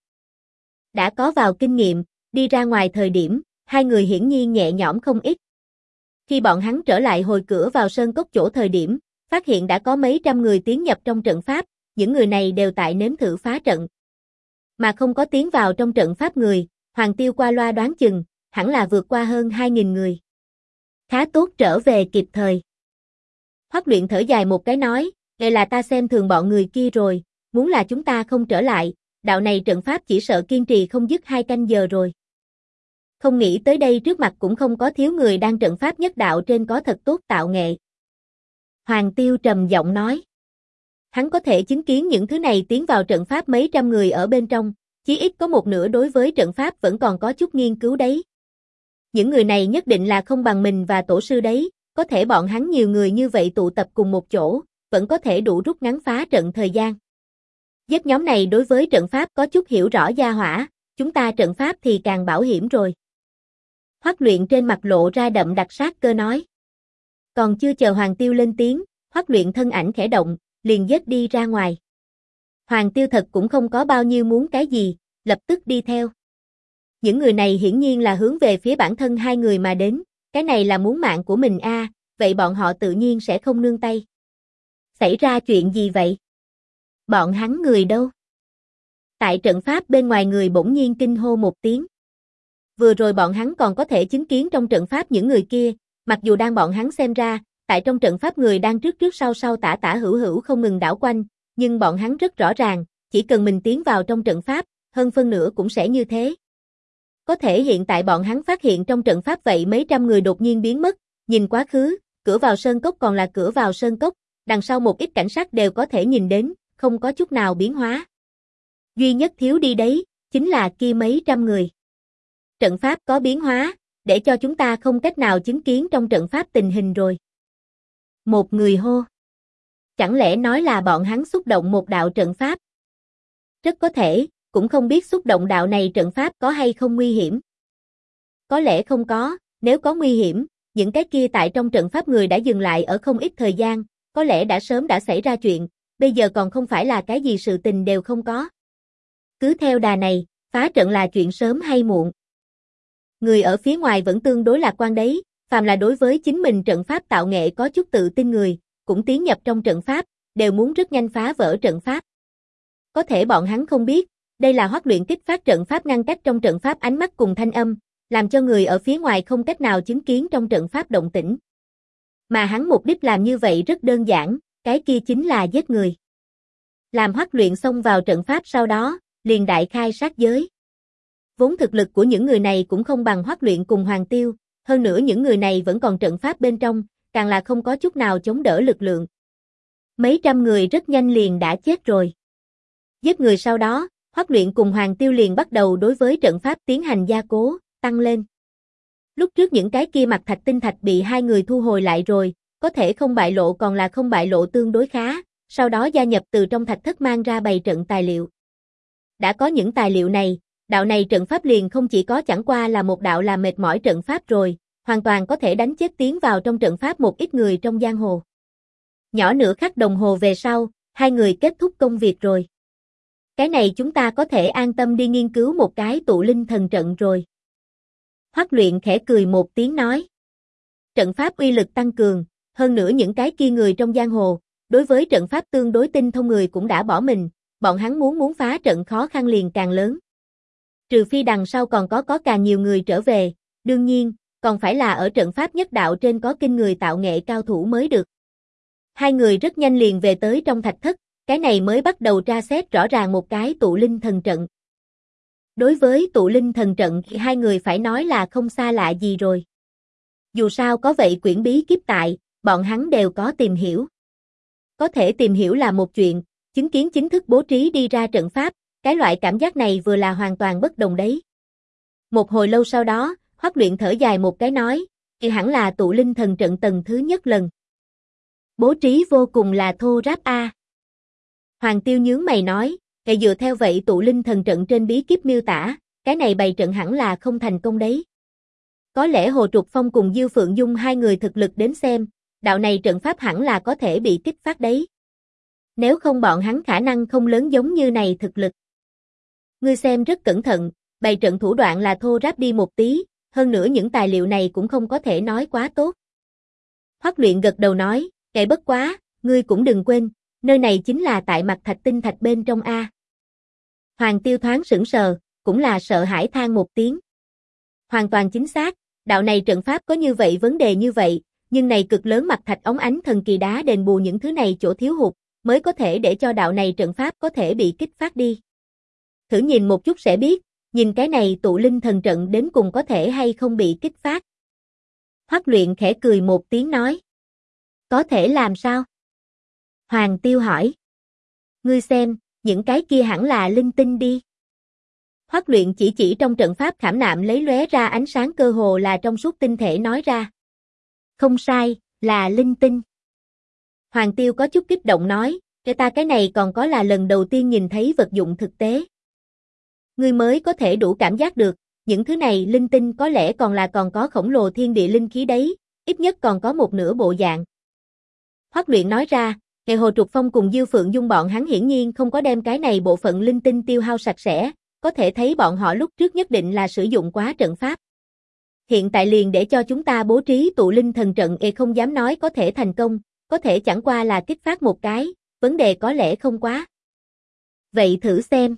Đã có vào kinh nghiệm, đi ra ngoài thời điểm, hai người hiển nhiên nhẹ nhõm không ít. Khi bọn hắn trở lại hồi cửa vào sơn cốc chỗ thời điểm, phát hiện đã có mấy trăm người tiến nhập trong trận pháp, những người này đều tại nếm thử phá trận. Mà không có tiến vào trong trận pháp người, Hoàng Tiêu qua loa đoán chừng, hẳn là vượt qua hơn 2.000 người. Khá tốt trở về kịp thời. Hoắc Luyện thở dài một cái nói, đây là ta xem thường bọn người kia rồi, muốn là chúng ta không trở lại, đạo này trận pháp chỉ sợ kiên trì không dứt 2 canh giờ rồi. Không nghĩ tới đây trước mặt cũng không có thiếu người đang trận pháp nhất đạo trên có thật tốt tạo nghệ. Hoàng Tiêu trầm giọng nói. Hắn có thể chứng kiến những thứ này tiến vào trận pháp mấy trăm người ở bên trong, chí ít có một nửa đối với trận pháp vẫn còn có chút nghiên cứu đấy. Những người này nhất định là không bằng mình và tổ sư đấy, có thể bọn hắn nhiều người như vậy tụ tập cùng một chỗ, vẫn có thể đủ rút ngắn phá trận thời gian. Giết nhóm này đối với trận pháp có chút hiểu rõ gia hỏa, chúng ta trận pháp thì càng bảo hiểm rồi. Hoắc Luyện trên mặt lộ ra đậm đặc sát cơ nói. Còn chưa chờ Hoàng Tiêu lên tiếng, Hoắc Luyện thân ảnh khẽ động, liền giết đi ra ngoài. Hoàng Tiêu thật cũng không có bao nhiêu muốn cái gì, lập tức đi theo. Những người này hiển nhiên là hướng về phía bản thân hai người mà đến, cái này là muốn mạng của mình a, vậy bọn họ tự nhiên sẽ không nương tay. Xảy ra chuyện gì vậy? Bọn hắn người đâu? Tại trận pháp bên ngoài người bỗng nhiên kinh hô một tiếng. Vừa rồi bọn hắn còn có thể chứng kiến trong trận pháp những người kia, mặc dù đang bọn hắn xem ra, tại trong trận pháp người đang trước trước sau sau tả tả hữu hữu không ngừng đảo quanh, nhưng bọn hắn rất rõ ràng, chỉ cần mình tiến vào trong trận pháp, hơn phân nửa cũng sẽ như thế. Có thể hiện tại bọn hắn phát hiện trong trận pháp vậy mấy trăm người đột nhiên biến mất, nhìn quá khứ, cửa vào sơn cốc còn là cửa vào sơn cốc, đằng sau một ít cảnh sát đều có thể nhìn đến, không có chút nào biến hóa. Duy nhất thiếu đi đấy, chính là kia mấy trăm người. Trận pháp có biến hóa, để cho chúng ta không cách nào chứng kiến trong trận pháp tình hình rồi. Một người hô. Chẳng lẽ nói là bọn hắn xúc động một đạo trận pháp? Rất có thể, cũng không biết xúc động đạo này trận pháp có hay không nguy hiểm. Có lẽ không có, nếu có nguy hiểm, những cái kia tại trong trận pháp người đã dừng lại ở không ít thời gian, có lẽ đã sớm đã xảy ra chuyện, bây giờ còn không phải là cái gì sự tình đều không có. Cứ theo đà này, phá trận là chuyện sớm hay muộn. Người ở phía ngoài vẫn tương đối lạc quan đấy, phàm là đối với chính mình trận pháp tạo nghệ có chút tự tin người, cũng tiến nhập trong trận pháp, đều muốn rất nhanh phá vỡ trận pháp. Có thể bọn hắn không biết, đây là Hoắc Luyện kích phát trận pháp ngăn cách trong trận pháp ánh mắt cùng thanh âm, làm cho người ở phía ngoài không cách nào chứng kiến trong trận pháp động tĩnh. Mà hắn mục đích làm như vậy rất đơn giản, cái kia chính là giết người. Làm Hoắc Luyện xông vào trận pháp sau đó, liền đại khai sát giới. Vốn thực lực của những người này cũng không bằng Hoắc Luyện cùng Hoàng Tiêu, hơn nữa những người này vẫn còn trận pháp bên trong, càng là không có chút nào chống đỡ lực lượng. Mấy trăm người rất nhanh liền đã chết rồi. Giết người sau đó, Hoắc Luyện cùng Hoàng Tiêu liền bắt đầu đối với trận pháp tiến hành gia cố, tăng lên. Lúc trước những cái kia mặt thạch tinh thạch bị hai người thu hồi lại rồi, có thể không bại lộ còn là không bại lộ tương đối khá, sau đó gia nhập từ trong thạch thất mang ra bày trận tài liệu. Đã có những tài liệu này, đạo này trận pháp liền không chỉ có chẳng qua là một đạo làm mệt mỏi trận pháp rồi, hoàn toàn có thể đánh chết tiến vào trong trận pháp một ít người trong giang hồ. Nhỏ nửa khắc đồng hồ về sau, hai người kết thúc công việc rồi. Cái này chúng ta có thể an tâm đi nghiên cứu một cái tụ linh thần trận rồi. Hoắc Luyện khẽ cười một tiếng nói. Trận pháp uy lực tăng cường, hơn nữa những cái kia người trong giang hồ, đối với trận pháp tương đối tinh thông người cũng đã bỏ mình, bọn hắn muốn phá trận khó khăn liền càng lớn. Trừ phi đằng sau còn có càng nhiều người trở về, đương nhiên, còn phải là ở trận pháp nhất đạo trên có kinh người tạo nghệ cao thủ mới được. Hai người rất nhanh liền về tới trong thạch thất, cái này mới bắt đầu tra xét rõ ràng một cái tụ linh thần trận. Đối với tụ linh thần trận thì hai người phải nói là không xa lạ gì rồi. Dù sao có vậy quyển bí kíp tại, bọn hắn đều có tìm hiểu. Có thể tìm hiểu là một chuyện, chứng kiến chính thức bố trí đi ra trận pháp, cái loại cảm giác này vừa là hoàn toàn bất đồng đấy. Một hồi lâu sau đó, Hoắc Luyện thở dài một cái nói, thì hẳn là tụ linh thần trận tầng thứ nhất lần. Bố trí vô cùng là thô ráp a. Hoàng Tiêu nhướng mày nói, cái dựa theo vậy tụ linh thần trận trên bí kíp miêu tả, cái này bày trận hẳn là không thành công đấy. Có lẽ Hồ Trục Phong cùng Diêu Phượng Dung hai người thực lực đến xem, đạo này trận pháp hẳn là có thể bị kích phát đấy. Nếu không bọn hắn khả năng không lớn giống như này thực lực. Ngươi xem rất cẩn thận, bày trận thủ đoạn là thô ráp đi một tí, hơn nữa những tài liệu này cũng không có thể nói quá tốt. Hoắc Luyện gật đầu nói, cái bất quá, ngươi cũng đừng quên, nơi này chính là tại mặt thạch tinh thạch bên trong A. Hoàng Tiêu thoáng sững sờ, cũng là sợ hãi than một tiếng. Hoàn toàn chính xác, đạo này trận pháp có như vậy vấn đề như vậy, nhưng này cực lớn mặt thạch óng ánh thần kỳ đá đền bù những thứ này chỗ thiếu hụt, mới có thể để cho đạo này trận pháp có thể bị kích phát đi. Thử nhìn một chút sẽ biết, nhìn cái này tụ linh thần trận đến cùng có thể hay không bị kích phát. Hoắc Luyện khẽ cười một tiếng nói. Có thể làm sao? Hoàng Tiêu hỏi. Ngươi xem, những cái kia hẳn là linh tinh đi. Hoắc Luyện chỉ trong trận pháp khảm nạm lấy lóe ra ánh sáng cơ hồ là trong suốt tinh thể nói ra. Không sai, là linh tinh. Hoàng Tiêu có chút kích động nói, cái này còn có là lần đầu tiên nhìn thấy vật dụng thực tế. Ngươi mới có thể đủ cảm giác được, những thứ này linh tinh có lẽ còn có khổng lồ thiên địa linh khí đấy, ít nhất còn có một nửa bộ dạng. Hoắc Luyện nói ra, ngày Hồ Trục Phong cùng Diêu Phượng Dung bọn hắn hiển nhiên không có đem cái này bộ phận linh tinh tiêu hao sạch sẽ, có thể thấy bọn họ lúc trước nhất định là sử dụng quá trận pháp. Hiện tại liền để cho chúng ta bố trí tụ linh thần trận không dám nói có thể thành công, có thể chẳng qua là kích phát một cái, vấn đề có lẽ không quá. Vậy thử xem.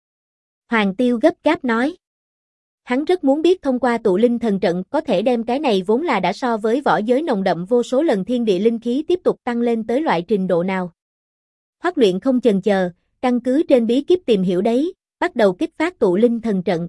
Hoàng Tiêu gấp gáp nói. Hắn rất muốn biết thông qua tụ linh thần trận có thể đem cái này vốn là đã so với võ giới nồng đậm vô số lần thiên địa linh khí tiếp tục tăng lên tới loại trình độ nào. Hoắc Luyện không chần chờ, căn cứ trên bí kíp tìm hiểu đấy, bắt đầu kích phát tụ linh thần trận.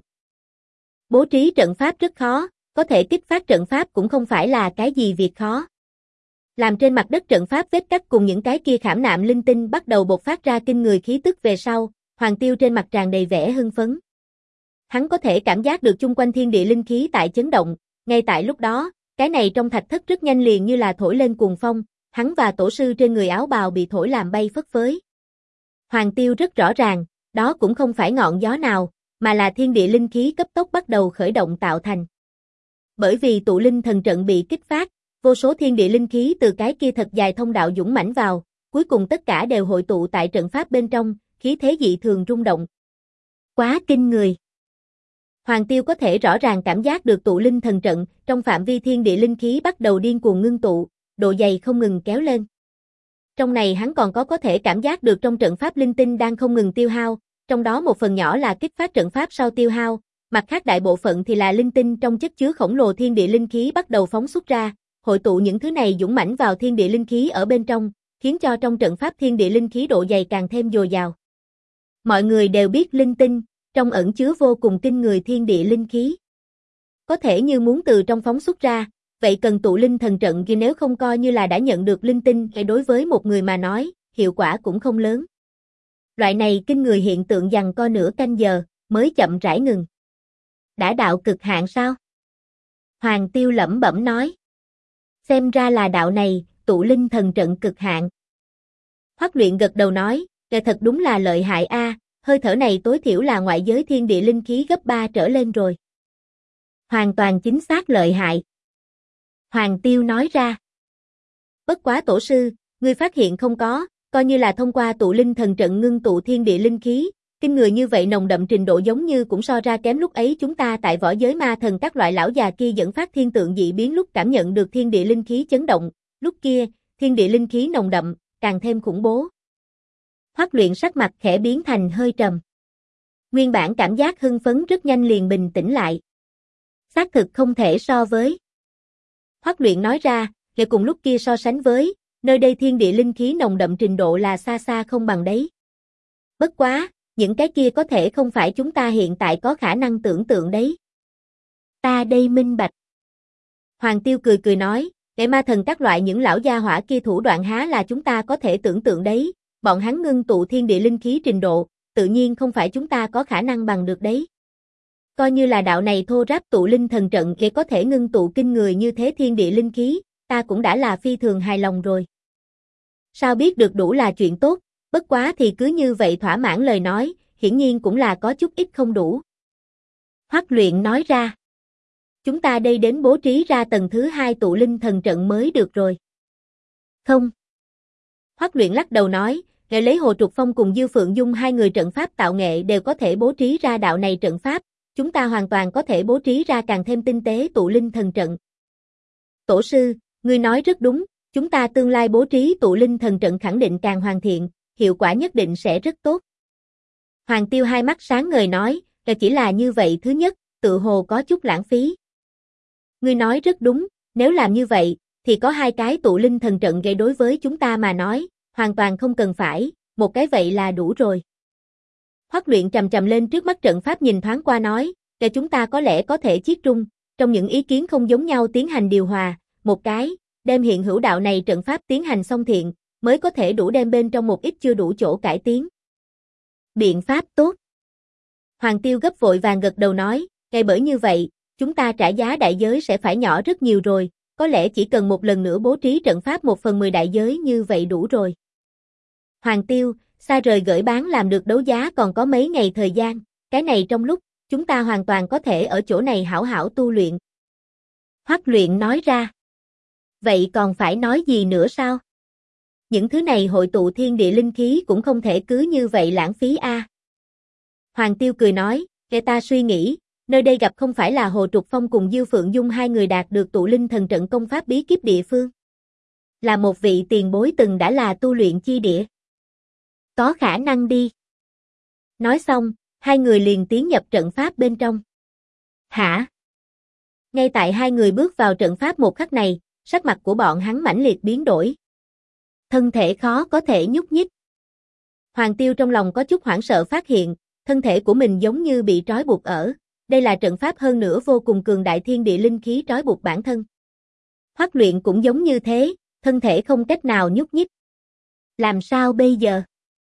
Bố trí trận pháp rất khó, có thể kích phát trận pháp cũng không phải là cái gì việc khó. Làm trên mặt đất trận pháp vết cắt cùng những cái kia khảm nạm linh tinh bắt đầu bộc phát ra kinh người khí tức về sau, Hoàng Tiêu trên mặt tràn đầy vẻ hưng phấn. Hắn có thể cảm giác được chung quanh thiên địa linh khí tại chấn động, ngay tại lúc đó, cái này trong thạch thất rất nhanh liền như là thổi lên cuồng phong, hắn và tổ sư trên người áo bào bị thổi làm bay phất phới. Hoàng Tiêu rất rõ ràng, đó cũng không phải ngọn gió nào, mà là thiên địa linh khí cấp tốc bắt đầu khởi động tạo thành. Bởi vì tụ linh thần trận bị kích phát, vô số thiên địa linh khí từ cái kia thật dài thông đạo dũng mãnh vào, cuối cùng tất cả đều hội tụ tại trận pháp bên trong, khí thế dị thường rung động. Quá kinh người. Hoàng Tiêu có thể rõ ràng cảm giác được tụ linh thần trận, trong phạm vi thiên địa linh khí bắt đầu điên cuồng ngưng tụ, độ dày không ngừng kéo lên. Trong này hắn còn có thể cảm giác được trong trận pháp linh tinh đang không ngừng tiêu hao, trong đó một phần nhỏ là kích phát trận pháp sau tiêu hao, mặt khác đại bộ phận thì là linh tinh trong chất chứa khổng lồ thiên địa linh khí bắt đầu phóng xuất ra, hội tụ những thứ này dũng mãnh vào thiên địa linh khí ở bên trong, khiến cho trong trận pháp thiên địa linh khí độ dày càng thêm dồi dào. Mọi người đều biết linh tinh, trong ẩn chứa vô cùng kinh người thiên địa linh khí. Có thể như muốn từ trong phóng xuất ra, vậy cần tụ linh thần trận vì nếu không coi như là đã nhận được linh tinh thì đối với một người mà nói, hiệu quả cũng không lớn. Loại này kinh người hiện tượng giằng co nửa canh giờ, mới chậm rãi ngừng. Đã đạo cực hạn sao? Hoàng Tiêu lẩm bẩm nói. Xem ra là đạo này, tụ linh thần trận cực hạn. Hoắc Luyện gật đầu nói, thật đúng là lợi hại a, hơi thở này tối thiểu là ngoại giới thiên địa linh khí gấp 3 trở lên rồi. Hoàn toàn chính xác lợi hại. Hoàng Tiêu nói ra. Bất quá tổ sư, ngươi phát hiện không có, coi như là thông qua tụ linh thần trận ngưng tụ thiên địa linh khí, kinh người như vậy nồng đậm trình độ giống như cũng so ra kém lúc ấy chúng ta tại võ giới ma thần các loại lão già kia dẫn phát thiên tượng dị biến lúc cảm nhận được thiên địa linh khí chấn động, lúc kia, thiên địa linh khí nồng đậm, càng thêm khủng bố. Hoắc Luyện sắc mặt khẽ biến thành hơi trầm. Nguyên bản cảm giác hưng phấn rất nhanh liền bình tĩnh lại. Xác thực không thể so với. Hoắc Luyện nói ra, để cùng lúc kia so sánh với, nơi đây thiên địa linh khí nồng đậm trình độ là xa xa không bằng đấy. Bất quá, những cái kia có thể không phải chúng ta hiện tại có khả năng tưởng tượng đấy. Ta đây minh bạch. Hoàng Tiêu cười cười nói, để ma thần các loại những lão gia hỏa kia thủ đoạn há là chúng ta có thể tưởng tượng đấy, bọn hắn ngưng tụ thiên địa linh khí trình độ, tự nhiên không phải chúng ta có khả năng bằng được đấy. Coi như là đạo này thô ráp tụ linh thần trận để có thể ngưng tụ kinh người như thế thiên địa linh khí, ta cũng đã là phi thường hài lòng rồi. Sao biết được đủ là chuyện tốt, bất quá thì cứ như vậy thỏa mãn lời nói, hiển nhiên cũng là có chút ít không đủ. Hoắc Luyện nói ra. Chúng ta đây đến bố trí ra tầng thứ 2 tụ linh thần trận mới được rồi. Không. Hoắc Luyện lắc đầu nói, để lấy Hồ Trục Phong cùng Dư Phượng Dung hai người trận pháp tạo nghệ đều có thể bố trí ra đạo này trận pháp, chúng ta hoàn toàn có thể bố trí ra càng thêm tinh tế tụ linh thần trận. Tổ sư, ngươi nói rất đúng, chúng ta tương lai bố trí tụ linh thần trận khẳng định càng hoàn thiện, hiệu quả nhất định sẽ rất tốt. Hoàng Tiêu hai mắt sáng ngời nói, chỉ là như vậy thứ nhất, tự hồ có chút lãng phí. Ngươi nói rất đúng, nếu làm như vậy, thì có 2 cái tụ linh thần trận gây đối với chúng ta mà nói, hoàn toàn không cần phải, một cái vậy là đủ rồi. Hoắc Luyện trầm trầm lên trước mắt trận pháp nhìn thoáng qua nói, để chúng ta có lẽ có thể chiết trung, trong những ý kiến không giống nhau tiến hành điều hòa, một cái, đem hiện hữu đạo này trận pháp tiến hành xong thiện, mới có thể đủ đem bên trong một ít chưa đủ chỗ cải tiến. Biện pháp tốt. Hoàng Tiêu gấp vội vàng gật đầu nói, ngay bởi như vậy, chúng ta trả giá đại giới sẽ phải nhỏ rất nhiều rồi, có lẽ chỉ cần một lần nữa bố trí trận pháp 1/10 đại giới như vậy đủ rồi. Hoàng Tiêu, xa rời gửi bán làm được đấu giá còn có mấy ngày thời gian, cái này trong lúc, chúng ta hoàn toàn có thể ở chỗ này hảo hảo tu luyện. Hoắc Luyện nói ra. Vậy còn phải nói gì nữa sao? Những thứ này hội tụ thiên địa linh khí cũng không thể cứ như vậy lãng phí a. Hoàng Tiêu cười nói, để ta suy nghĩ, nơi đây gặp không phải là Hồ Trục Phong cùng Dư Phượng Dung hai người đạt được tụ linh thần trận công pháp bí kíp địa phương. Là một vị tiền bối từng đã là tu luyện chi địa. Có khả năng đi. Nói xong, hai người liền tiến nhập trận pháp bên trong. Hả? Ngay tại hai người bước vào trận pháp một khắc này, sắc mặt của bọn hắn mãnh liệt biến đổi. Thân thể khó có thể nhúc nhích. Hoàng Tiêu trong lòng có chút hoảng sợ phát hiện, thân thể của mình giống như bị trói buộc ở. Đây là trận pháp hơn nữa vô cùng cường đại thiên địa linh khí trói buộc bản thân. Hoắc Luyện cũng giống như thế, thân thể không cách nào nhúc nhích. Làm sao bây giờ?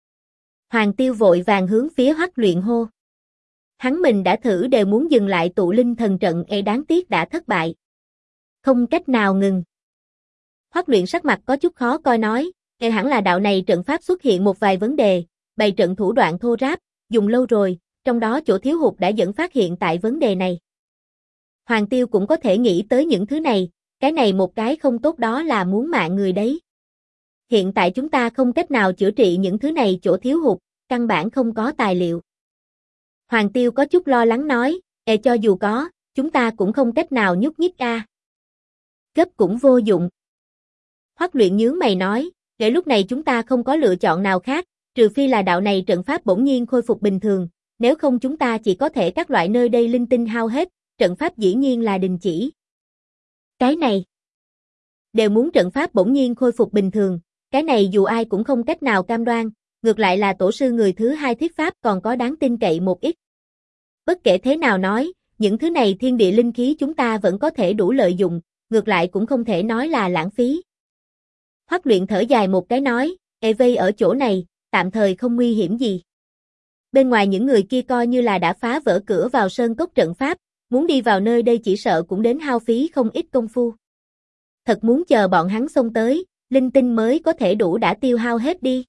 Hoàng Tiêu vội vàng hướng phía Hoắc Luyện hô. Hắn mình đã thử đều muốn dừng lại tụ linh thần trận đáng tiếc đã thất bại. Không cách nào ngừng. Hoắc Luyện sắc mặt có chút khó coi nói, hẳn là đạo này trận pháp xuất hiện một vài vấn đề, bày trận thủ đoạn thô ráp, dùng lâu rồi, trong đó chỗ thiếu hụt đã dẫn phát hiện tại vấn đề này. Hoàng Tiêu cũng có thể nghĩ tới những thứ này, cái này một cái không tốt đó là muốn mạng người đấy. Hiện tại chúng ta không cách nào chữa trị những thứ này chỗ thiếu hụt, căn bản không có tài liệu. Hoàng Tiêu có chút lo lắng nói, cho dù có, chúng ta cũng không cách nào nhúc nhích a. Gấp cũng vô dụng. Hoắc Luyện nhướng mày nói, để lúc này chúng ta không có lựa chọn nào khác, trừ phi là đạo này trận pháp bỗng nhiên khôi phục bình thường, nếu không chúng ta chỉ có thể các loại nơi đây linh tinh hao hết, trận pháp dĩ nhiên là đình chỉ. Cái này, đều muốn trận pháp bỗng nhiên khôi phục bình thường, cái này dù ai cũng không cách nào cam đoan, ngược lại là tổ sư người thứ hai thuyết pháp còn có đáng tin cậy một ít. Bất kể thế nào nói, những thứ này thiên địa linh khí chúng ta vẫn có thể đủ lợi dụng, ngược lại cũng không thể nói là lãng phí. Hoắc Luyện thở dài một cái nói, vây ở chỗ này, tạm thời không nguy hiểm gì. Bên ngoài những người kia coi như là đã phá vỡ cửa vào sơn cốc trận pháp, muốn đi vào nơi đây chỉ sợ cũng đến hao phí không ít công phu. Thật muốn chờ bọn hắn xông tới, linh tinh mới có thể đủ đã tiêu hao hết đi.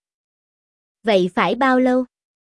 Vậy phải bao lâu?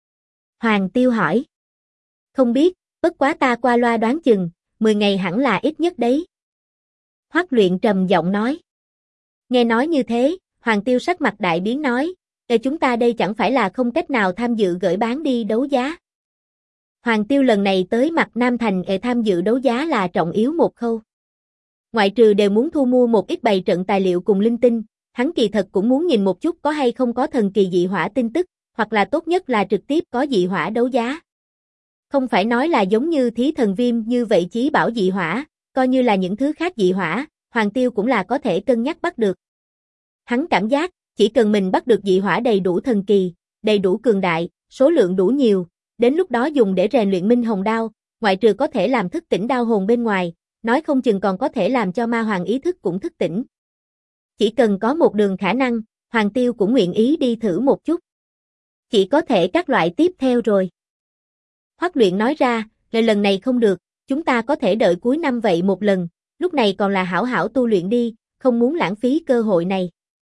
Hoàng Tiêu hỏi. Không biết, bất quá ta qua loa đoán chừng, 10 ngày hẳn là ít nhất đấy. Hoắc Luyện trầm giọng nói. Nghe nói như thế, Hoàng Tiêu sắc mặt đại biến nói, chúng ta đây chẳng phải là không cách nào tham dự gửi bán đi đấu giá. Hoàng Tiêu lần này tới mặt Nam Thành tham dự đấu giá là trọng yếu một khâu. Ngoại trừ đều muốn thu mua một ít bày trận tài liệu cùng linh tinh, hắn kỳ thật cũng muốn nhìn một chút có hay không có thần kỳ dị hỏa tin tức, hoặc là tốt nhất là trực tiếp có dị hỏa đấu giá. Không phải nói là giống như Thí Thần Viêm như vậy chí bảo dị hỏa, coi như là những thứ khác dị hỏa, Hoàng Tiêu cũng là có thể cân nhắc bắt được. Hắn cảm giác, chỉ cần mình bắt được dị hỏa đầy đủ thần kỳ, đầy đủ cường đại, số lượng đủ nhiều, đến lúc đó dùng để rèn luyện Minh Hồng Đao, ngoại trừ có thể làm thức tỉnh đao hồn bên ngoài, nói không chừng còn có thể làm cho ma hoàng ý thức cũng thức tỉnh. Chỉ cần có một đường khả năng, Hoàng Tiêu cũng nguyện ý đi thử một chút. Chỉ có thể các loại tiếp theo rồi. Hoắc Luyện nói ra, lần này không được, chúng ta có thể đợi cuối năm vậy một lần, lúc này còn là hảo hảo tu luyện đi, không muốn lãng phí cơ hội này.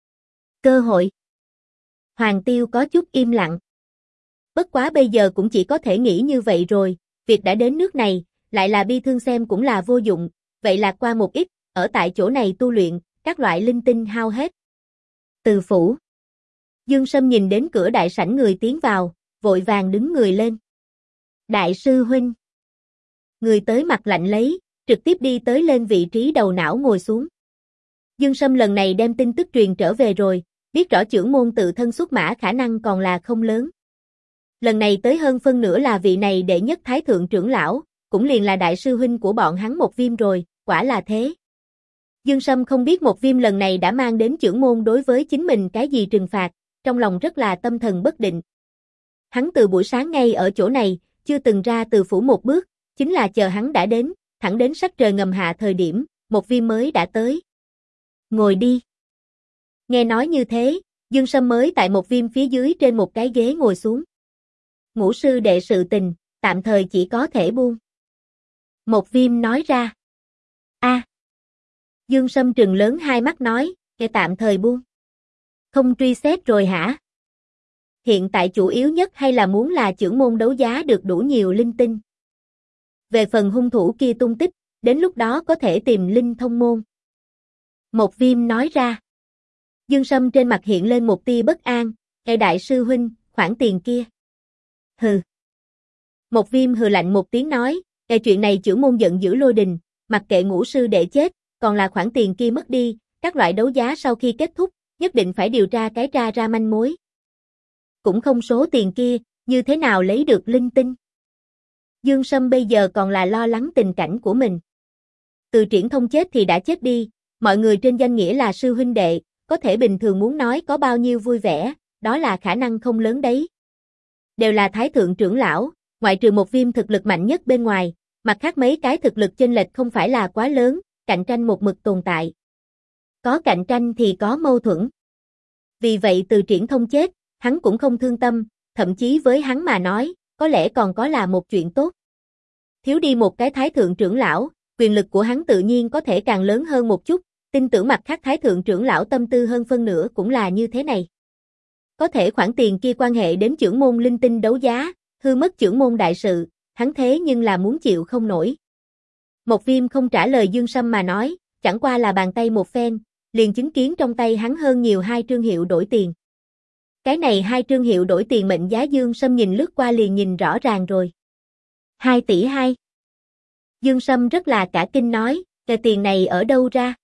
Cơ hội? Hoàng Tiêu có chút im lặng. Bất quá bây giờ cũng chỉ có thể nghĩ như vậy rồi, việc đã đến nước này, lại là bi thương xem cũng là vô dụng, vậy lạc qua một ít, ở tại chỗ này tu luyện, các loại linh tinh hao hết. Từ phủ. Dương Sâm nhìn đến cửa đại sảnh người tiến vào, vội vàng đứng người lên. Đại sư huynh. Người tới mặt lạnh lấy, trực tiếp đi tới lên vị trí đầu não ngồi xuống. Dương Sâm lần này đem tin tức truyền trở về rồi, biết rõ trưởng môn tự thân xuất mã khả năng còn là không lớn. Lần này tới hơn phân nửa là vị này đệ nhất thái thượng trưởng lão, cũng liền là đại sư huynh của bọn hắn Một Viêm rồi, quả là thế. Dương Sâm không biết Một Viêm lần này đã mang đến trưởng môn đối với chính mình cái gì trừng phạt, trong lòng rất là tâm thần bất định. Hắn từ buổi sáng ngay ở chỗ này, chưa từng ra từ phủ một bước, chính là chờ hắn đã đến, thẳng đến sắc trời ngầm hạ thời điểm, Một Viêm mới đã tới. Ngồi đi. Nghe nói như thế, Dương Sâm mới tại Một Viêm phía dưới trên một cái ghế ngồi xuống. Ngũ sư đệ sự tình, tạm thời chỉ có thể buông. Một Viêm nói ra. Dương Sâm trừng lớn hai mắt nói, tạm thời buông. Không truy xét rồi hả? Hiện tại chủ yếu nhất hay là muốn là trưởng môn đấu giá được đủ nhiều linh tinh. Về phần hung thủ kia tung tích, đến lúc đó có thể tìm linh thông môn. Một Viêm nói ra. Dương Sâm trên mặt hiện lên một tia bất an, đại sư huynh, khoản tiền kia. Hừ. Một Viêm hừ lạnh một tiếng nói, chuyện này trưởng môn giận dữ lôi đình, mặc kệ ngũ sư đệ chết, còn là khoản tiền kia mất đi, các loại đấu giá sau khi kết thúc, nhất định phải điều tra cái ra manh mối. Cũng không số tiền kia, như thế nào lấy được linh tinh. Dương Sâm bây giờ còn là lo lắng tình cảnh của mình. Từ Triển Thông chết thì đã chết đi, mọi người trên danh nghĩa là sư huynh đệ, có thể bình thường muốn nói có bao nhiêu vui vẻ, đó là khả năng không lớn đấy. Đều là thái thượng trưởng lão, ngoại trừ Một Viêm thực lực mạnh nhất bên ngoài, mặt khác mấy cái thực lực chênh lệch không phải là quá lớn, cạnh tranh một mực tồn tại. Có cạnh tranh thì có mâu thuẫn. Vì vậy Từ Triển Thông chết, hắn cũng không thương tâm, thậm chí với hắn mà nói, có lẽ còn có là một chuyện tốt. Thiếu đi một cái thái thượng trưởng lão, quyền lực của hắn tự nhiên có thể càng lớn hơn một chút, tin tưởng mặt khác thái thượng trưởng lão tâm tư hơn phân nửa cũng là như thế này. Có thể khoản tiền kia quan hệ đến trưởng môn linh tinh đấu giá, hư mất trưởng môn đại sự, hắn thế nhưng là muốn chịu không nổi. Một Viêm không trả lời Dương Sâm mà nói, chẳng qua là bàn tay một phen, liền chứng kiến trong tay hắn hơn nhiều 2 trương hiệu đổi tiền. Cái này 2 trương hiệu đổi tiền mệnh giá Dương Sâm nhìn lướt qua liền nhìn rõ ràng rồi. 2 tỷ 2. Dương Sâm rất là cả kinh nói, cái tiền này ở đâu ra?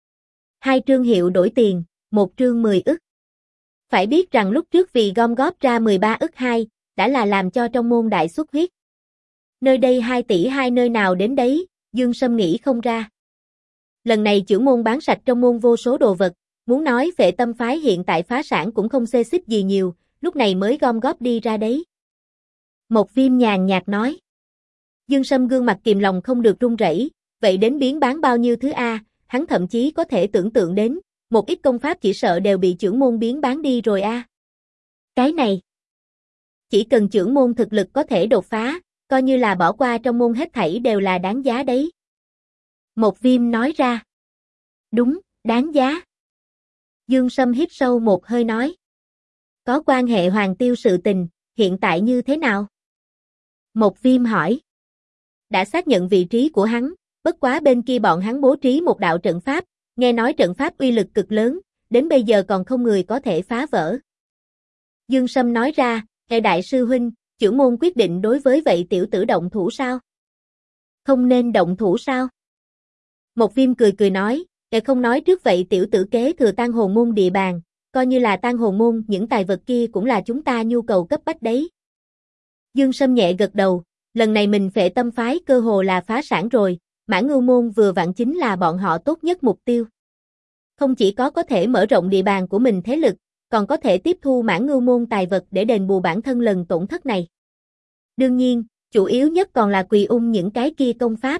2 trương hiệu đổi tiền, một trương 10 ức. Phải biết rằng lúc trước vì gom góp ra 13 ức 2, đã là làm cho trong môn đại xuất huyết. Nơi đây 2 tỷ 2 nơi nào đến đấy, Dương Sâm nghĩ không ra. Lần này chưởng môn bán sạch trong môn vô số đồ vật, muốn nói Phệ Tâm phái hiện tại phá sản cũng không xê xích gì nhiều, lúc này mới gom góp đi ra đấy. Một Viêm nhàn nhạt nói. Dương Sâm gương mặt kìm lòng không được run rẩy, vậy đến biến bán bao nhiêu thứ a, hắn thậm chí có thể tưởng tượng đến, một ít công pháp chỉ sợ đều bị chưởng môn biến bán đi rồi a. Cái này, chỉ cần chưởng môn thực lực có thể đột phá, coi như là bỏ qua trong môn hết thảy đều là đáng giá đấy. Một Viêm nói ra. Đúng, đáng giá. Dương Sâm hít sâu một hơi nói. Có quan hệ Hoàng Tiêu sự tình, hiện tại như thế nào? Một Viêm hỏi. Đã xác nhận vị trí của hắn, bất quá bên kia bọn hắn bố trí một đạo trận pháp, nghe nói trận pháp uy lực cực lớn, đến bây giờ còn không người có thể phá vỡ. Dương Sâm nói ra, đại sư huynh, chưởng môn quyết định đối với vậy tiểu tử động thủ sao? Không nên động thủ sao? Một Viêm cười cười nói, không nói trước vậy tiểu tử kế thừa Tang Hồn môn địa bàn, coi như là Tang Hồn môn những tài vật kia cũng là chúng ta nhu cầu cấp bách đấy. Dương Sâm nhẹ gật đầu, lần này mình Phệ Tâm phái cơ hồ là phá sản rồi, Mãn Ngưu môn vừa vặn chính là bọn họ tốt nhất mục tiêu. Không chỉ có thể mở rộng địa bàn của mình thế lực, còn có thể tiếp thu Mãn Ngưu môn tài vật để đền bù bản thân lần tổn thất này. Đương nhiên, chủ yếu nhất còn là Quỳ Ung những cái kia công pháp.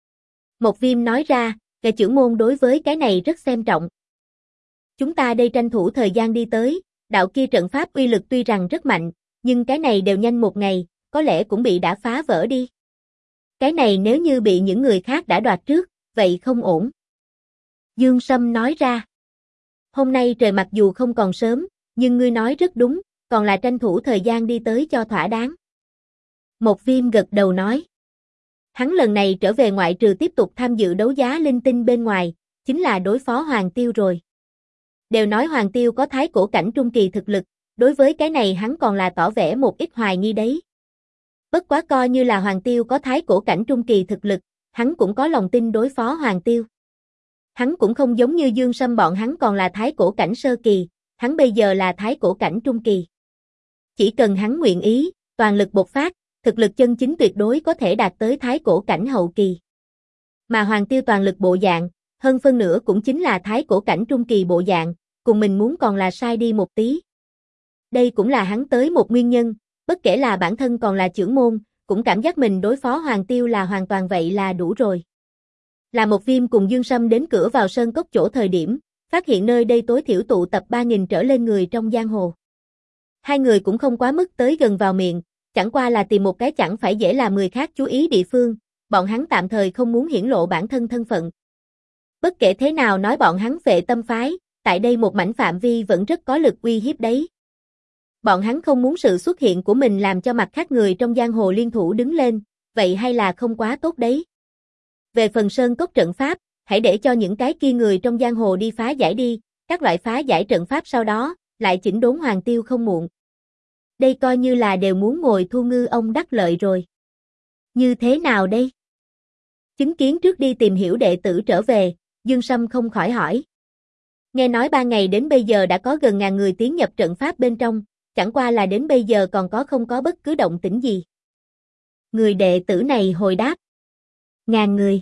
Một Viêm nói ra, cái chưởng môn đối với cái này rất xem trọng. Chúng ta đây tranh thủ thời gian đi tới, đạo kia trận pháp uy lực tuy rằng rất mạnh, nhưng cái này đều nhanh một ngày, có lẽ cũng bị đã phá vỡ đi. Cái này nếu như bị những người khác đã đoạt trước, vậy không ổn. Dương Sâm nói ra. Hôm nay trời mặc dù không còn sớm, nhưng ngươi nói rất đúng, còn là tranh thủ thời gian đi tới cho thỏa đáng. Một Viêm gật đầu nói. Hắn lần này trở về ngoại trừ tiếp tục tham dự đấu giá linh tinh bên ngoài, chính là đối phó Hoàng Tiêu rồi. Đều nói Hoàng Tiêu có thái cổ cảnh trung kỳ thực lực, đối với cái này hắn còn là tỏ vẻ một ít hoài nghi đấy. Bất quá coi như là Hoàng Tiêu có thái cổ cảnh trung kỳ thực lực, hắn cũng có lòng tin đối phó Hoàng Tiêu. Hắn cũng không giống như Dương Sâm bọn hắn còn là thái cổ cảnh sơ kỳ, hắn bây giờ là thái cổ cảnh trung kỳ. Chỉ cần hắn nguyện ý, toàn lực bộc phát, thực lực chân chính tuyệt đối có thể đạt tới thái cổ cảnh hậu kỳ. Mà Hoàng Tiêu toàn lực bộ dạng, hơn phân nửa cũng chính là thái cổ cảnh trung kỳ bộ dạng, cùng mình muốn còn là sai đi một tí. Đây cũng là hắn tới một nguyên nhân, bất kể là bản thân còn là chưởng môn, cũng cảm giác mình đối phó Hoàng Tiêu là hoàn toàn vậy là đủ rồi. Là Một Viêm cùng Dương Sâm đến cửa vào sơn cốc chỗ thời điểm, phát hiện nơi đây tối thiểu tụ tập 3.000 trở lên người trong giang hồ. Hai người cũng không quá mức tới gần vào miệng, chẳng qua là tìm một cái chẳng phải dễ làm người khác chú ý địa phương, bọn hắn tạm thời không muốn hiển lộ bản thân thân phận. Bất kể thế nào nói bọn hắn Phệ Tâm phái, tại đây một mảnh phạm vi vẫn rất có lực uy hiếp đấy. Bọn hắn không muốn sự xuất hiện của mình làm cho mặt khác người trong giang hồ liên thủ đứng lên, vậy hay là không quá tốt đấy. Về phần sơn cốc trận pháp, hãy để cho những cái kia người trong giang hồ đi phá giải đi, các loại phá giải trận pháp sau đó, lại chỉnh đốn Hoàng Tiêu không muộn. Đây coi như là đều muốn ngồi thu ngư ông đắc lợi rồi. Như thế nào đây? Chứng kiến trước đi tìm hiểu đệ tử trở về, Dương Sâm không khỏi hỏi. Nghe nói 3 ngày đến bây giờ đã có gần 1000 người tiến nhập trận pháp bên trong, chẳng qua là đến bây giờ còn không có bất cứ động tĩnh gì. Người đệ tử này hồi đáp. 1000 người.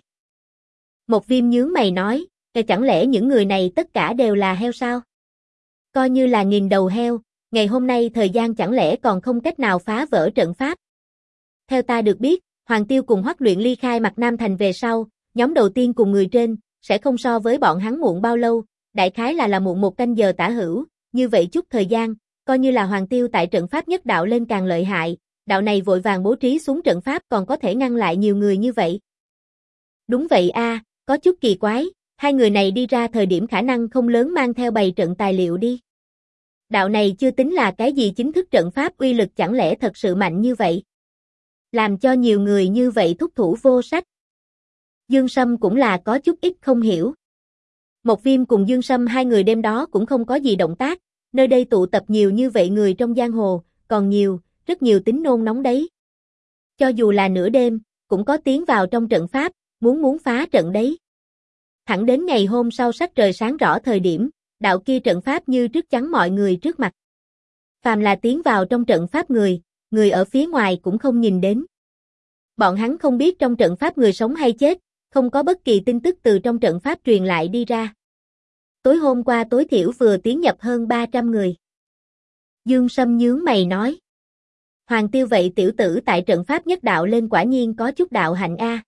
Một Viêm nhướng mày nói, chẳng lẽ những người này tất cả đều là heo sao? Coi như là 1000 đầu heo, ngày hôm nay thời gian chẳng lẽ còn không cách nào phá vỡ trận pháp? Theo ta được biết, Hoàng Tiêu cùng Hoắc Luyện ly khai Mặt Nam Thành về sau, nhóm đầu tiên cùng người trên, sẽ không so với bọn hắn muộn bao lâu, đại khái là muộn 1 canh giờ tả hữu, như vậy chút thời gian, coi như là Hoàng Tiêu tại trận pháp nhất đạo lên càng lợi hại, đạo này vội vàng bố trí xuống trận pháp còn có thể ngăn lại nhiều người như vậy. Đúng vậy a, có chút kỳ quái, hai người này đi ra thời điểm khả năng không lớn mang theo bày trận tài liệu đi. Đạo này chưa tính là cái gì chính thức trận pháp uy lực chẳng lẽ thật sự mạnh như vậy? Làm cho nhiều người như vậy thúc thủ vô sách. Dương Sâm cũng là có chút ít không hiểu. Một Viêm cùng Dương Sâm hai người đêm đó cũng không có gì động tác, nơi đây tụ tập nhiều như vậy người trong giang hồ, còn nhiều, rất nhiều tính nôn nóng đấy. Cho dù là nửa đêm, cũng có tiến vào trong trận pháp, muốn phá trận đấy. Thẳng đến ngày hôm sau sắc trời sáng rõ thời điểm, đạo kia trận pháp như trước chắn mọi người trước mặt. Phàm là tiến vào trong trận pháp người ở phía ngoài cũng không nhìn đến. Bọn hắn không biết trong trận pháp người sống hay chết, không có bất kỳ tin tức từ trong trận pháp truyền lại đi ra. Tối hôm qua tối thiểu vừa tiến nhập hơn 300 người. Dương Sâm nhướng mày nói. Hoàng Tiêu vậy tiểu tử tại trận pháp nhất đạo lên quả nhiên có chút đạo hạnh a.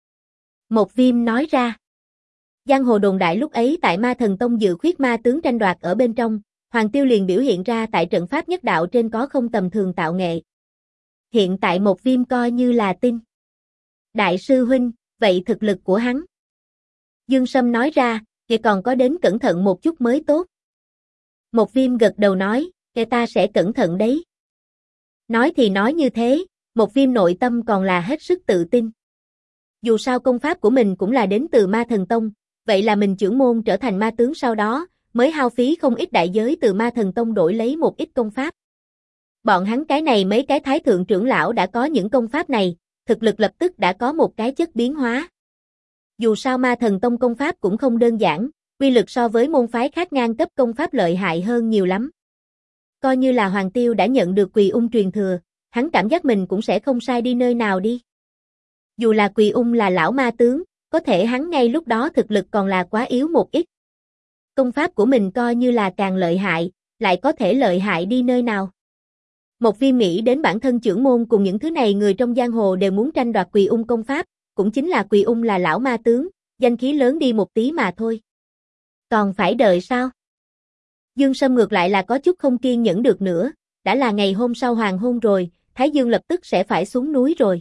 Một Viêm nói ra. Giang hồ đồn đại lúc ấy tại Ma Thần Tông dự khuyết ma tướng tranh đoạt ở bên trong, Hoàng Tiêu liền biểu hiện ra tại trận pháp nhất đạo trên có không tầm thường tạo nghệ. Hiện tại Một Viêm coi như là tin. Đại sư huynh, vậy thực lực của hắn. Dương Sâm nói ra, thì còn có đến cẩn thận một chút mới tốt. Một Viêm gật đầu nói, kẻ ta sẽ cẩn thận đấy. Nói thì nói như thế, Một Viêm nội tâm còn là hết sức tự tin. Dù sao công pháp của mình cũng là đến từ Ma Thần Tông, vậy là mình trưởng môn trở thành ma tướng sau đó, mới hao phí không ít đại giới từ Ma Thần Tông đổi lấy một ít công pháp. Bọn hắn cái này mấy cái thái thượng trưởng lão đã có những công pháp này, thực lực lập tức đã có một cái chất biến hóa. Dù sao Ma Thần Tông công pháp cũng không đơn giản, uy lực so với môn phái khác ngang cấp công pháp lợi hại hơn nhiều lắm. Coi như là Hoàng Tiêu đã nhận được Quỳ Ung truyền thừa, hắn cảm giác mình cũng sẽ không sai đi nơi nào đi. Dù là Quỳ Ung là lão ma tướng, có thể hắn ngay lúc đó thực lực còn là quá yếu một ít. Công pháp của mình coi như là càng lợi hại, lại có thể lợi hại đi nơi nào. Một Viêm nghĩ đến bản thân trưởng môn cùng những thứ này người trong giang hồ đều muốn tranh đoạt Quỳ Ung công pháp, cũng chính là Quỳ Ung là lão ma tướng, danh khí lớn đi một tí mà thôi. Còn phải đợi sao? Dương Sâm ngược lại là có chút không kiên nhẫn được nữa, đã là ngày hôm sau hoàng hôn rồi, Thái Dương lập tức sẽ phải xuống núi rồi.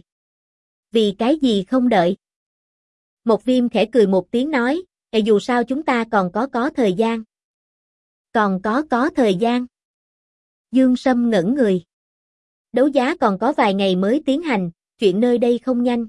Vì cái gì không đợi? Một Viêm khẽ cười một tiếng nói, dù sao chúng ta còn có thời gian. Còn có thời gian. Dương Sâm ngẩn người. Đấu giá còn có vài ngày mới tiến hành, chuyện nơi đây không nhanh.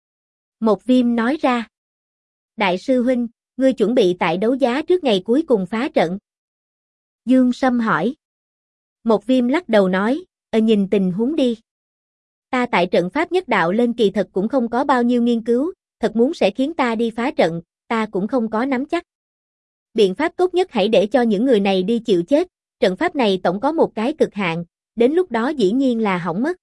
Một Viêm nói ra. Đại sư huynh, ngươi chuẩn bị tại đấu giá trước ngày cuối cùng phá trận. Dương Sâm hỏi. Một Viêm lắc đầu nói, nhìn tình huống đi. Ta tại trận pháp nhất đạo lên kỳ thật cũng không có bao nhiêu nghiên cứu, thật muốn sẽ khiến ta đi phá trận, ta cũng không có nắm chắc. Biện pháp tốt nhất hãy để cho những người này đi chịu chết, trận pháp này tổng có một cái cực hạn, đến lúc đó dĩ nhiên là hỏng mất.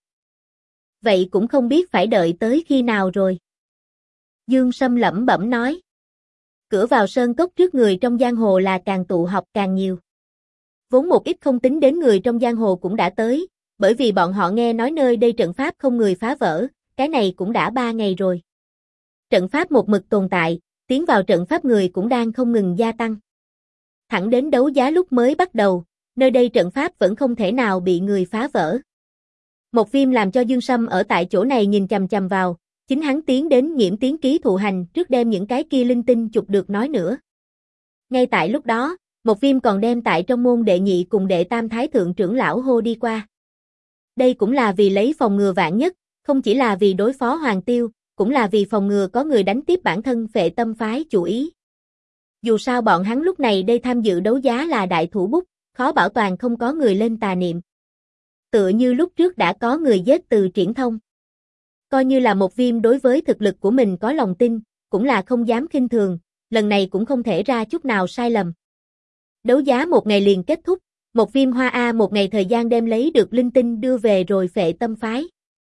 Vậy cũng không biết phải đợi tới khi nào rồi. Dương Sâm lẩm bẩm nói. Cửa vào sơn cốc trước người trong giang hồ là càng tụ họp càng nhiều. Vốn một ít không tính đến người trong giang hồ cũng đã tới, bởi vì bọn họ nghe nói nơi đây trận pháp không người phá vỡ, cái này cũng đã 3 ngày rồi. Trận pháp một mực tồn tại, tiến vào trận pháp người cũng đang không ngừng gia tăng. Thẳng đến đấu giá lúc mới bắt đầu, nơi đây trận pháp vẫn không thể nào bị người phá vỡ. Một Viêm làm cho Dương Sâm ở tại chỗ này nhìn chằm chằm vào, chính hắn tiến đến Nghiễm Tiến ký thụ hành trước đem những cái kia linh tinh chụp được nói nữa. Ngay tại lúc đó, Một Viêm còn đem tại trong môn đệ nhị cùng đệ tam thái thượng trưởng lão hô đi qua. Đây cũng là vì lấy phòng ngừa vạn nhất, không chỉ là vì đối phó Hoàng Tiêu, cũng là vì phòng ngừa có người đánh tiếp bản thân Phệ Tâm phái chủ ý. Dù sao bọn hắn lúc này đây tham dự đấu giá là đại thủ bút, khó bảo toàn không có người lên tà niệm. Tựa như lúc trước đã có người giết từ Triển Thông. Coi như là Một Viêm đối với thực lực của mình có lòng tin, cũng là không dám khinh thường, lần này cũng không thể ra chút nào sai lầm. Đấu giá một ngày liền kết thúc, Một Viêm hoa A một ngày thời gian đem lấy được linh tinh đưa về rồi Phệ Tâm phái.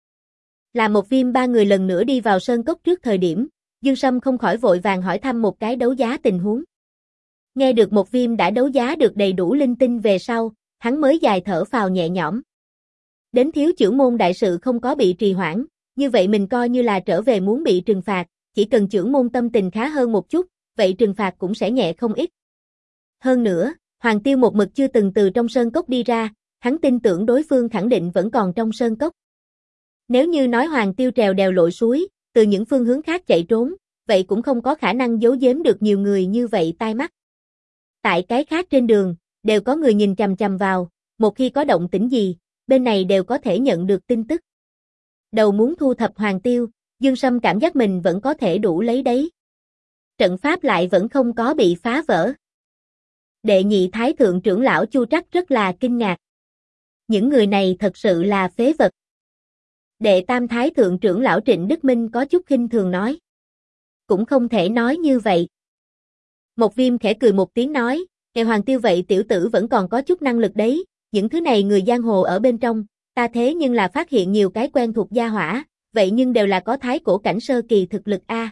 Là Một Viêm ba người lần nữa đi vào sơn cốc trước thời điểm, Dương Sâm không khỏi vội vàng hỏi thăm một cái đấu giá tình huống. Nghe được Một Viêm đã đấu giá được đầy đủ linh tinh về sau, hắn mới dài thở phào nhẹ nhõm. Đến thiếu trưởng môn đại sự không có bị trì hoãn, như vậy mình coi như là trở về muốn bị trừng phạt, chỉ cần trưởng môn tâm tình khá hơn một chút, vậy trừng phạt cũng sẽ nhẹ không ít. Hơn nữa, Hoàng Tiêu một mực chưa từng từ trong sơn cốc đi ra, hắn tin tưởng đối phương khẳng định vẫn còn trong sơn cốc. Nếu như nói Hoàng Tiêu trèo đèo lội suối, từ những phương hướng khác chạy trốn, vậy cũng không có khả năng giấu giếm được nhiều người như vậy tai mắt. Tại cái khác trên đường, đều có người nhìn chằm chằm vào, một khi có động tĩnh gì, bên này đều có thể nhận được tin tức. Đầu muốn thu thập Hoàng Tiêu, Dương Sâm cảm giác mình vẫn có thể đủ lấy đấy. Trận pháp lại vẫn không có bị phá vỡ. Đệ nhị thái thượng trưởng lão Chu Trắc rất là kinh ngạc. Những người này thật sự là phế vật. Đệ tam thái thượng trưởng lão Trịnh Đức Minh có chút khinh thường nói. Cũng không thể nói như vậy. Một Viêm khẽ cười một tiếng nói, Kẻ Hoàng Tiêu vậy tiểu tử vẫn còn có chút năng lực đấy, những thứ này người giang hồ ở bên trong, ta thế nhưng là phát hiện nhiều cái quen thuộc gia hỏa, vậy nhưng đều là có thái cổ cảnh sơ kỳ thực lực a.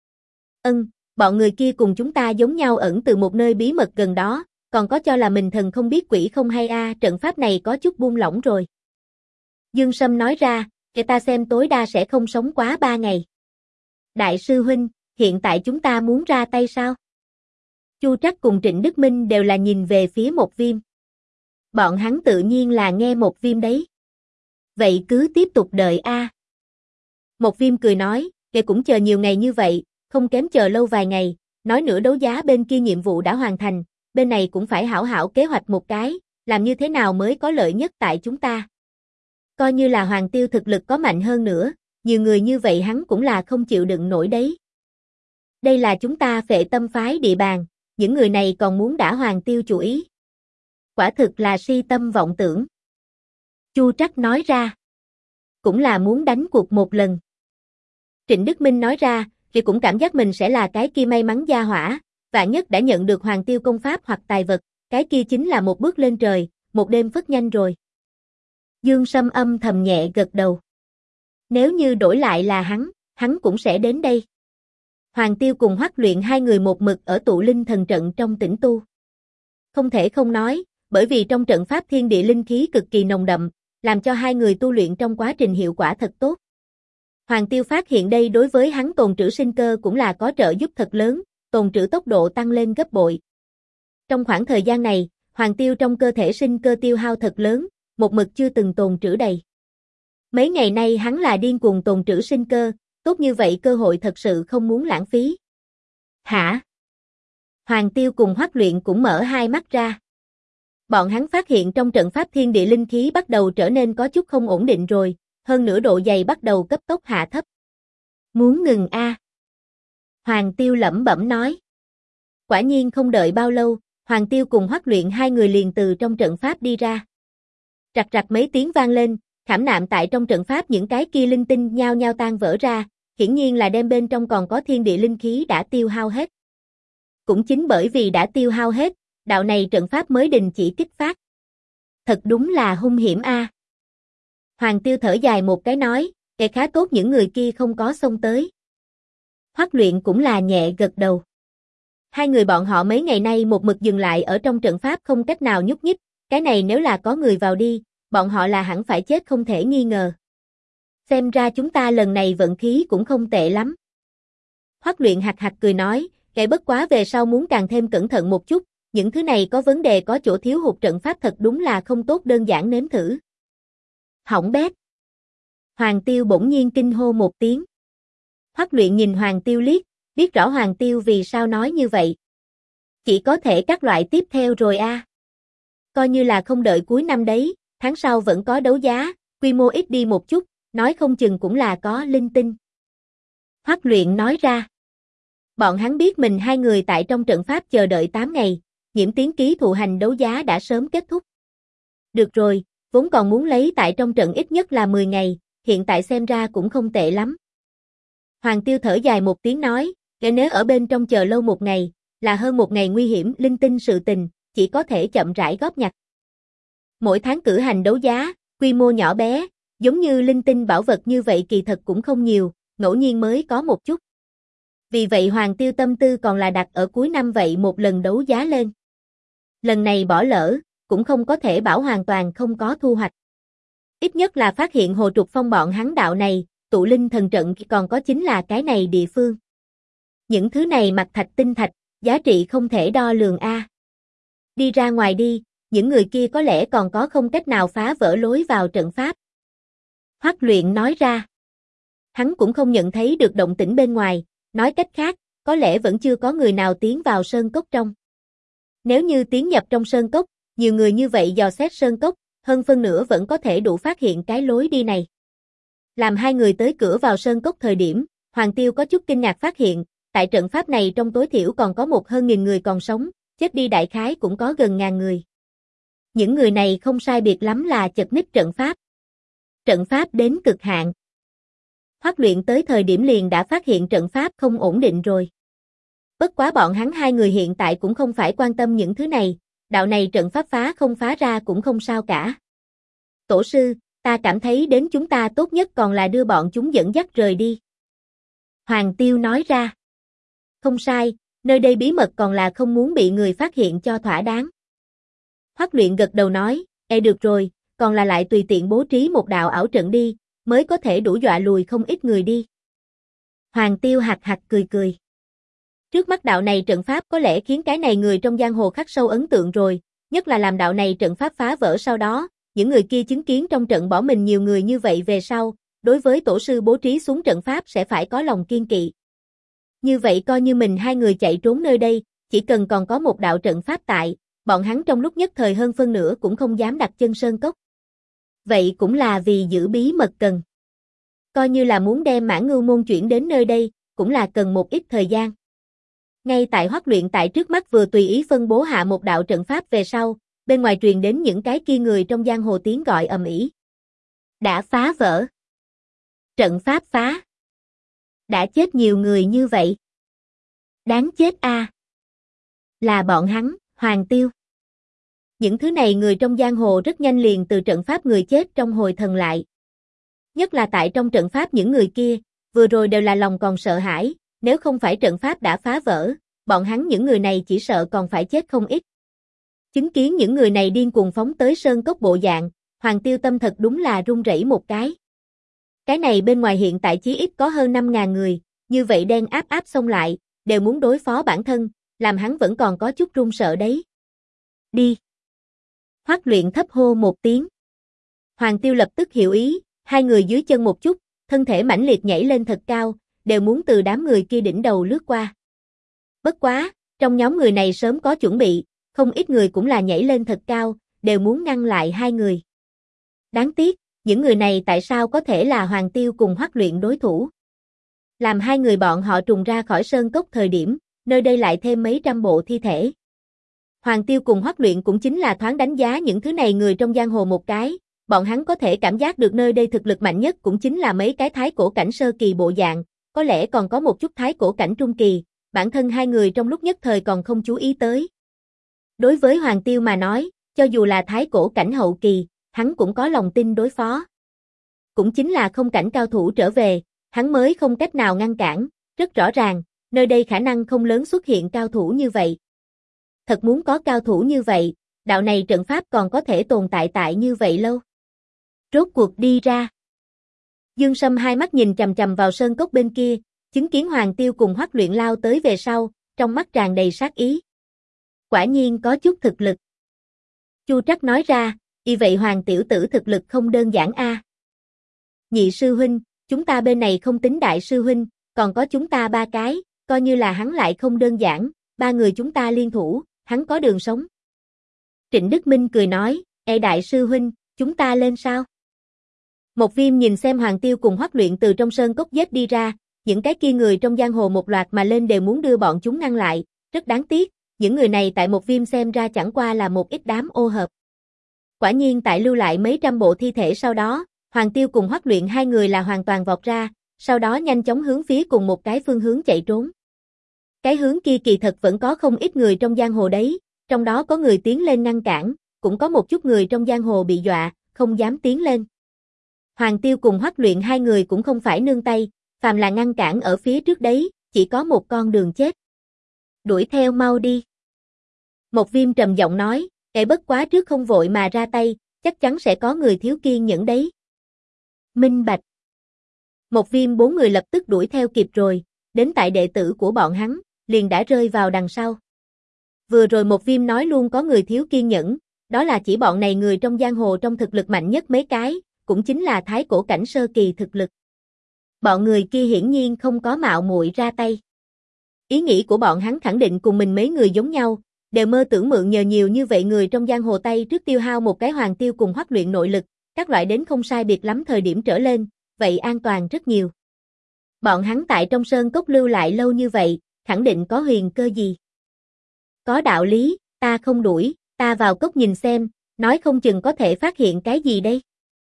Bọn người kia cùng chúng ta giống nhau ẩn từ một nơi bí mật gần đó, còn có cho là mình thần không biết quỷ không hay a, trận pháp này có chút buông lỏng rồi. Dương Sâm nói ra, để ta xem tối đa sẽ không sống quá 3 ngày. Đại sư huynh, hiện tại chúng ta muốn ra tay sao? Chu Trắc cùng Trịnh Đức Minh đều là nhìn về phía Một Viêm. Bọn hắn tự nhiên là nghe Một Viêm đấy. Vậy cứ tiếp tục đợi a. Một Viêm cười nói, kẻ cũng chờ nhiều ngày như vậy, không kém chờ lâu vài ngày, nói nữa đấu giá bên kia nhiệm vụ đã hoàn thành, bên này cũng phải hảo hảo kế hoạch một cái, làm như thế nào mới có lợi nhất tại chúng ta. Coi như là Hoàng Tiêu thực lực có mạnh hơn nữa, nhiều người như vậy hắn cũng là không chịu đựng nổi đấy. Đây là chúng ta Phệ Tâm phái địa bàn, những người này còn muốn đả Hoàng Tiêu chủ ý. Quả thực là si tâm vọng tưởng. Chu Trắc nói ra. Cũng là muốn đánh cuộc một lần. Trịnh Đức Minh nói ra, thì cũng cảm giác mình sẽ là cái kia may mắn gia hỏa, vạn nhất đã nhận được Hoàng Tiêu công pháp hoặc tài vật, cái kia chính là một bước lên trời, một đêm phất nhanh rồi. Dương Sâm âm thầm nhẹ gật đầu. Nếu như đổi lại là hắn cũng sẽ đến đây. Hoàng Tiêu cùng Hoắc Luyện hai người một mực ở tụ linh thần trận trong tĩnh tu. Không thể không nói, bởi vì trong trận pháp thiên địa linh khí cực kỳ nồng đậm, làm cho hai người tu luyện trong quá trình hiệu quả thật tốt. Hoàng Tiêu phát hiện đây đối với hắn tồn trữ sinh cơ cũng là có trợ giúp thật lớn, tồn trữ tốc độ tăng lên gấp bội. Trong khoảng thời gian này, Hoàng Tiêu trong cơ thể sinh cơ tiêu hao thật lớn, một mực chưa từng tồn trữ đầy. Mấy ngày nay hắn là điên cuồng tồn trữ sinh cơ, tốt như vậy cơ hội thật sự không muốn lãng phí. Hả? Hoàng Tiêu cùng Hoắc Luyện cũng mở hai mắt ra. Bọn hắn phát hiện trong trận pháp thiên địa linh khí bắt đầu trở nên có chút không ổn định rồi, hơn nữa độ dày bắt đầu cấp tốc hạ thấp. Muốn ngừng a? Hoàng Tiêu lẩm bẩm nói. Quả nhiên không đợi bao lâu, Hoàng Tiêu cùng Hoắc Luyện hai người liền từ trong trận pháp đi ra. Rạc rạc mấy tiếng vang lên, khảm nạm tại trong trận pháp những cái kia linh tinh nhao nhao tan vỡ ra, hiển nhiên là đem bên trong còn có thiên địa linh khí đã tiêu hao hết. Cũng chính bởi vì đã tiêu hao hết, đạo này trận pháp mới đình chỉ kích phát. Thật đúng là hung hiểm a. Hoàng Tiêu thở dài một cái nói, kẻ khá tốt những người kia không có xông tới. Hoắc Luyện cũng là nhẹ gật đầu. Hai người bọn họ mấy ngày nay một mực dừng lại ở trong trận pháp không cách nào nhúc nhích, cái này nếu là có người vào đi, bọn họ là hẳn phải chết không thể nghi ngờ. Xem ra chúng ta lần này vận khí cũng không tệ lắm. Hoắc Luyện hạc hạc cười nói, kẻ bất quá về sau muốn càng thêm cẩn thận một chút, những thứ này có vấn đề có chỗ thiếu hụt trận pháp thật đúng là không tốt đơn giản nếm thử. Hỏng bét. Hoàng Tiêu bỗng nhiên kinh hô một tiếng. Hoắc Luyện nhìn Hoàng Tiêu liếc, biết rõ Hoàng Tiêu vì sao nói như vậy. Chỉ có thể các loại tiếp theo rồi a. Coi như là không đợi cuối năm đấy, tháng sau vẫn có đấu giá, quy mô ít đi một chút, nói không chừng cũng là có linh tinh. Hoắc Luyện nói ra. Bọn hắn biết mình hai người tại trong trận pháp chờ đợi 8 ngày, Nhiễm Tiến ký thụ hành đấu giá đã sớm kết thúc. Được rồi, vốn còn muốn lấy tại trong trận ít nhất là 10 ngày, hiện tại xem ra cũng không tệ lắm. Hoàng Tiêu thở dài một tiếng nói, nếu ở bên trong chờ lâu một ngày, là hơn một ngày nguy hiểm linh tinh sự tình, chỉ có thể chậm rãi góp nhặt. Mỗi tháng cử hành đấu giá, quy mô nhỏ bé, giống như linh tinh bảo vật như vậy kỳ thật cũng không nhiều, ngẫu nhiên mới có một chút. Vì vậy Hoàng Tiêu tâm tư còn là đặt ở cuối năm vậy một lần đấu giá lên. Lần này bỏ lỡ, cũng không có thể bảo hoàn toàn không có thu hoạch. Ít nhất là phát hiện Hồ Trục Phong bọn hắn đạo này, tụ linh thần trận còn có chính là cái này địa phương. Những thứ này mặt thạch tinh thạch, giá trị không thể đo lường a. Đi ra ngoài đi, những người kia có lẽ còn có không cách nào phá vỡ lối vào trận pháp. Hoắc Luyện nói ra. Hắn cũng không nhận thấy được động tĩnh bên ngoài, nói cách khác, có lẽ vẫn chưa có người nào tiến vào sơn cốc trong. Nếu như tiến nhập trong sơn cốc, nhiều người như vậy dò xét sơn cốc, hơn phân nửa vẫn có thể đủ phát hiện cái lối đi này. Làm hai người tới cửa vào sơn cốc thời điểm, Hoàng Tiêu có chút kinh ngạc phát hiện, tại trận pháp này trong tối thiểu còn có hơn 1.000 người còn sống, chết đi đại khái cũng có gần 1.000 người. Những người này không sai biệt lắm là chật ních trận pháp. Trận pháp đến cực hạn. Hoắc Luyện tới thời điểm liền đã phát hiện trận pháp không ổn định rồi. Bất quá bọn hắn hai người hiện tại cũng không phải quan tâm những thứ này, đạo này trận pháp phá không phá ra cũng không sao cả. Tổ sư, ta cảm thấy đến chúng ta tốt nhất còn là đưa bọn chúng dẫn dắt rời đi. Hoàng Tiêu nói ra. Không sai, nơi đây bí mật còn là không muốn bị người phát hiện cho thỏa đáng. Hoắc Luyện gật đầu nói, được rồi, còn là lại tùy tiện bố trí một đạo ảo trận đi, mới có thể đủ dọa lùi không ít người đi. Hoàng Tiêu hạc hạc cười cười. Trước mắt đạo này trận pháp có lẽ khiến cái này người trong giang hồ khắc sâu ấn tượng rồi, nhất là làm đạo này trận pháp phá vỡ sau đó, những người kia chứng kiến trong trận bỏ mình nhiều người như vậy về sau, đối với tổ sư bố trí xuống trận pháp sẽ phải có lòng kiên kỵ. Như vậy coi như mình hai người chạy trốn nơi đây, chỉ cần còn có một đạo trận pháp tại, bọn hắn trong lúc nhất thời hơn phân nửa cũng không dám đặt chân sơn cốc. Vậy cũng là vì giữ bí mật cần. Coi như là muốn đem Mãn Ngưu môn chuyển đến nơi đây, cũng là cần một ít thời gian. Ngay tại Hoắc Luyện tại trước mắt vừa tùy ý phân bố hạ một đạo trận pháp về sau, bên ngoài truyền đến những cái kia người trong giang hồ tiếng gọi ầm ĩ. Đã phá vỡ. Trận pháp phá. Đã chết nhiều người như vậy. Đáng chết a. Là bọn hắn, Hoàng Tiêu. Những thứ này người trong giang hồ rất nhanh liền từ trận pháp người chết trong hồi thần lại. Nhất là tại trong trận pháp những người kia, vừa rồi đều là lòng còn sợ hãi, nếu không phải trận pháp đã phá vỡ, bọn hắn những người này chỉ sợ còn phải chết không ít. Chứng kiến những người này điên cuồng phóng tới sơn cốc bộ dạng, Hoàng Tiêu tâm thật đúng là run rẩy một cái. Cái này bên ngoài hiện tại chí ít có hơn 5.000 người, như vậy đen áp xông lại, đều muốn đối phó bản thân, làm hắn vẫn còn có chút run sợ đấy. Đi. Hoắc Luyện thấp hô một tiếng. Hoàng Tiêu lập tức hiểu ý, hai người dưới chân một chút, thân thể mãnh liệt nhảy lên thật cao, đều muốn từ đám người kia đỉnh đầu lướt qua. Bất quá, trong nhóm người này sớm có chuẩn bị, không ít người cũng là nhảy lên thật cao, đều muốn ngăn lại hai người. Đáng tiếc, những người này tại sao có thể là Hoàng Tiêu cùng Hoắc Luyện đối thủ? Làm hai người bọn họ trùng ra khỏi sơn cốc thời điểm, nơi đây lại thêm mấy trăm bộ thi thể. Hoàng Tiêu cùng Hoắc Luyện cũng chính là thoáng đánh giá những thứ này người trong giang hồ một cái, bọn hắn có thể cảm giác được nơi đây thực lực mạnh nhất cũng chính là mấy cái thái cổ cảnh sơ kỳ bộ dạng, có lẽ còn có một chút thái cổ cảnh trung kỳ, bản thân hai người trong lúc nhất thời còn không chú ý tới. Đối với Hoàng Tiêu mà nói, cho dù là thái cổ cảnh hậu kỳ, hắn cũng có lòng tin đối phó. Cũng chính là không cảnh cao thủ trở về, hắn mới không cách nào ngăn cản, rất rõ ràng, nơi đây khả năng không lớn xuất hiện cao thủ như vậy. Thật muốn có cao thủ như vậy, đạo này trận pháp còn có thể tồn tại như vậy lâu. Rốt cuộc đi ra. Dương Sâm hai mắt nhìn chằm chằm vào sơn cốc bên kia, chứng kiến Hoàng Tiêu cùng Hoắc Luyện lao tới về sau, trong mắt tràn đầy sát ý. Quả nhiên có chút thực lực. Chu Trắc nói ra, y vậy Hoàng tiểu tử thực lực không đơn giản a. Nhị sư huynh, chúng ta bên này không tính đại sư huynh, còn có chúng ta ba cái, coi như là hắn lại không đơn giản, ba người chúng ta liên thủ, hắn có đường sống. Trịnh Đức Minh cười nói, đại sư huynh, chúng ta lên sao? Một Viêm nhìn xem Hoàng Tiêu cùng Hoắc Luyện từ trong sơn cốc giết đi ra, những cái kia người trong giang hồ một loạt mà lên đều muốn đưa bọn chúng ngăn lại, rất đáng tiếc, những người này tại Một Viêm xem ra chẳng qua là một ít đám ô hợp. Quả nhiên tại lưu lại mấy trăm bộ thi thể sau đó, Hoàng Tiêu cùng Hoắc Luyện hai người là hoàn toàn vọt ra, sau đó nhanh chóng hướng phía cùng một cái phương hướng chạy trốn. Cái hướng kia kỳ thật vẫn có không ít người trong giang hồ đấy, trong đó có người tiến lên ngăn cản, cũng có một chút người trong giang hồ bị dọa, không dám tiến lên. Hoàng Tiêu cùng Hoắc Luyện hai người cũng không phải nương tay, phàm là ngăn cản ở phía trước đấy, chỉ có một con đường chết. Đuổi theo mau đi. Một Viêm trầm giọng nói, bất quá trước không vội mà ra tay, chắc chắn sẽ có người thiếu kiên nhẫn đấy. Minh bạch. Một Viêm bốn người lập tức đuổi theo kịp rồi, đến tại đệ tử của bọn hắn, liền đã rơi vào đằng sau. Vừa rồi Một Viêm nói luôn có người thiếu kiên nhẫn, đó là chỉ bọn này người trong giang hồ trong thực lực mạnh nhất mấy cái, cũng chính là thái cổ cảnh sơ kỳ thực lực. Bọn người kia hiển nhiên không có mạo muội ra tay. Ý nghĩ của bọn hắn khẳng định cùng mình mấy người giống nhau, đều mơ tưởng mượn nhờ nhiều như vậy người trong giang hồ tay trước tiêu hao một cái Hoàng Tiêu cùng Hoắc Luyện nội lực, các loại đến không sai biệt lắm thời điểm trở lên, vậy an toàn rất nhiều. Bọn hắn tại trong sơn cốc lưu lại lâu như vậy, khẳng định có huyền cơ gì. Có đạo lý, ta không đuổi, ta vào cốc nhìn xem, nói không chừng có thể phát hiện cái gì đây.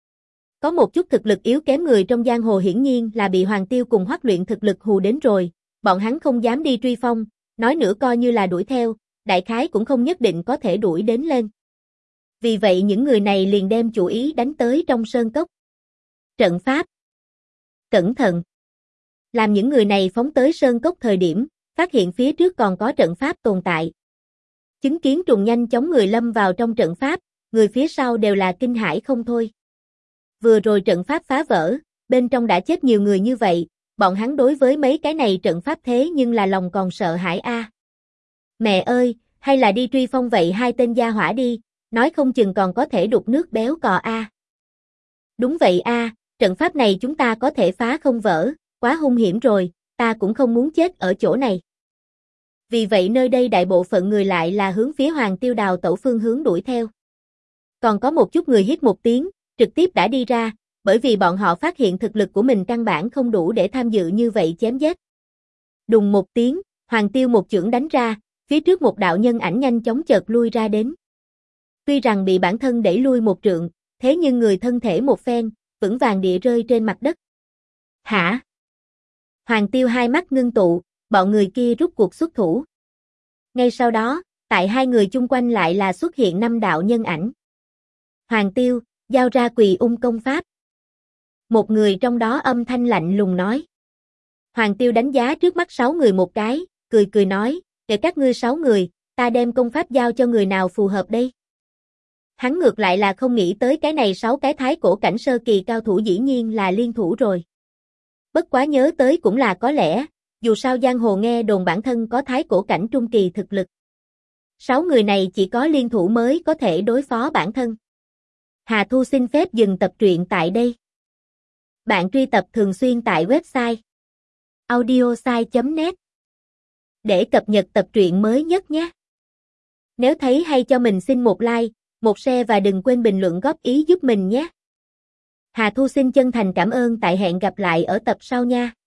Có một chút thực lực yếu kém người trong giang hồ hiển nhiên là bị Hoàng Tiêu cùng Hoắc Luyện thực lực hù đến rồi, bọn hắn không dám đi truy phong, nói nữa coi như là đuổi theo, đại khái cũng không nhất định có thể đuổi đến lên. Vì vậy những người này liền đem chủ ý đánh tới trong sơn cốc. Trận pháp. Cẩn thận. Làm những người này phóng tới sơn cốc thời điểm, phát hiện phía trước còn có trận pháp tồn tại. Chứng kiến trùng nhanh chóng người lâm vào trong trận pháp, người phía sau đều là kinh hãi không thôi. Vừa rồi trận pháp phá vỡ, bên trong đã chết nhiều người như vậy, bọn hắn đối với mấy cái này trận pháp thế nhưng là lòng còn sợ hãi a. Mẹ ơi, hay là đi truy phong vậy hai tên gia hỏa đi, nói không chừng còn có thể đục nước béo cò a. Đúng vậy a, trận pháp này chúng ta có thể phá không vỡ, quá hung hiểm rồi, ta cũng không muốn chết ở chỗ này. Vì vậy nơi đây đại bộ phận người lại là hướng phía Hoàng Tiêu đào tẩu phương hướng đuổi theo. Còn có một chút người hít một tiếng, trực tiếp đã đi ra, bởi vì bọn họ phát hiện thực lực của mình căn bản không đủ để tham dự như vậy chém giết. Đùng một tiếng, Hoàng Tiêu một chưởng đánh ra, phía trước một đạo nhân ảnh nhanh chóng chợt lui ra đến. Tuy rằng bị bản thân đẩy lui một trượng, thế nhưng người thân thể một phen, vững vàng địa rơi trên mặt đất. Hả? Hoàng Tiêu hai mắt ngưng tụ, bọn người kia rút cuộc xuất thủ. Ngay sau đó, tại hai người chung quanh lại là xuất hiện 5 đạo nhân ảnh. Hoàng Tiêu, giao ra Quỳ Ung công pháp. Một người trong đó âm thanh lạnh lùng nói. Hoàng Tiêu đánh giá trước mắt 6 người một cái, cười cười nói, để các ngươi 6 người, ta đem công pháp giao cho người nào phù hợp đây? Hắn ngược lại là không nghĩ tới cái này 6 cái thái cổ cảnh sơ kỳ cao thủ dĩ nhiên là liên thủ rồi. Bất quá nhớ tới cũng là có lẽ, dù sao giang hồ nghe đồn bản thân có thái cổ cảnh trung kỳ thực lực. 6 người này chỉ có liên thủ mới có thể đối phó bản thân. Hà Thu xin phép dừng tập truyện tại đây. Bạn truy tập thường xuyên tại website audiosai.net để cập nhật tập truyện mới nhất nhé. Nếu thấy hay cho mình xin một like, một share và đừng quên bình luận góp ý giúp mình nhé. Hà Thu xin chân thành cảm ơn, tại hẹn gặp lại ở tập sau nha.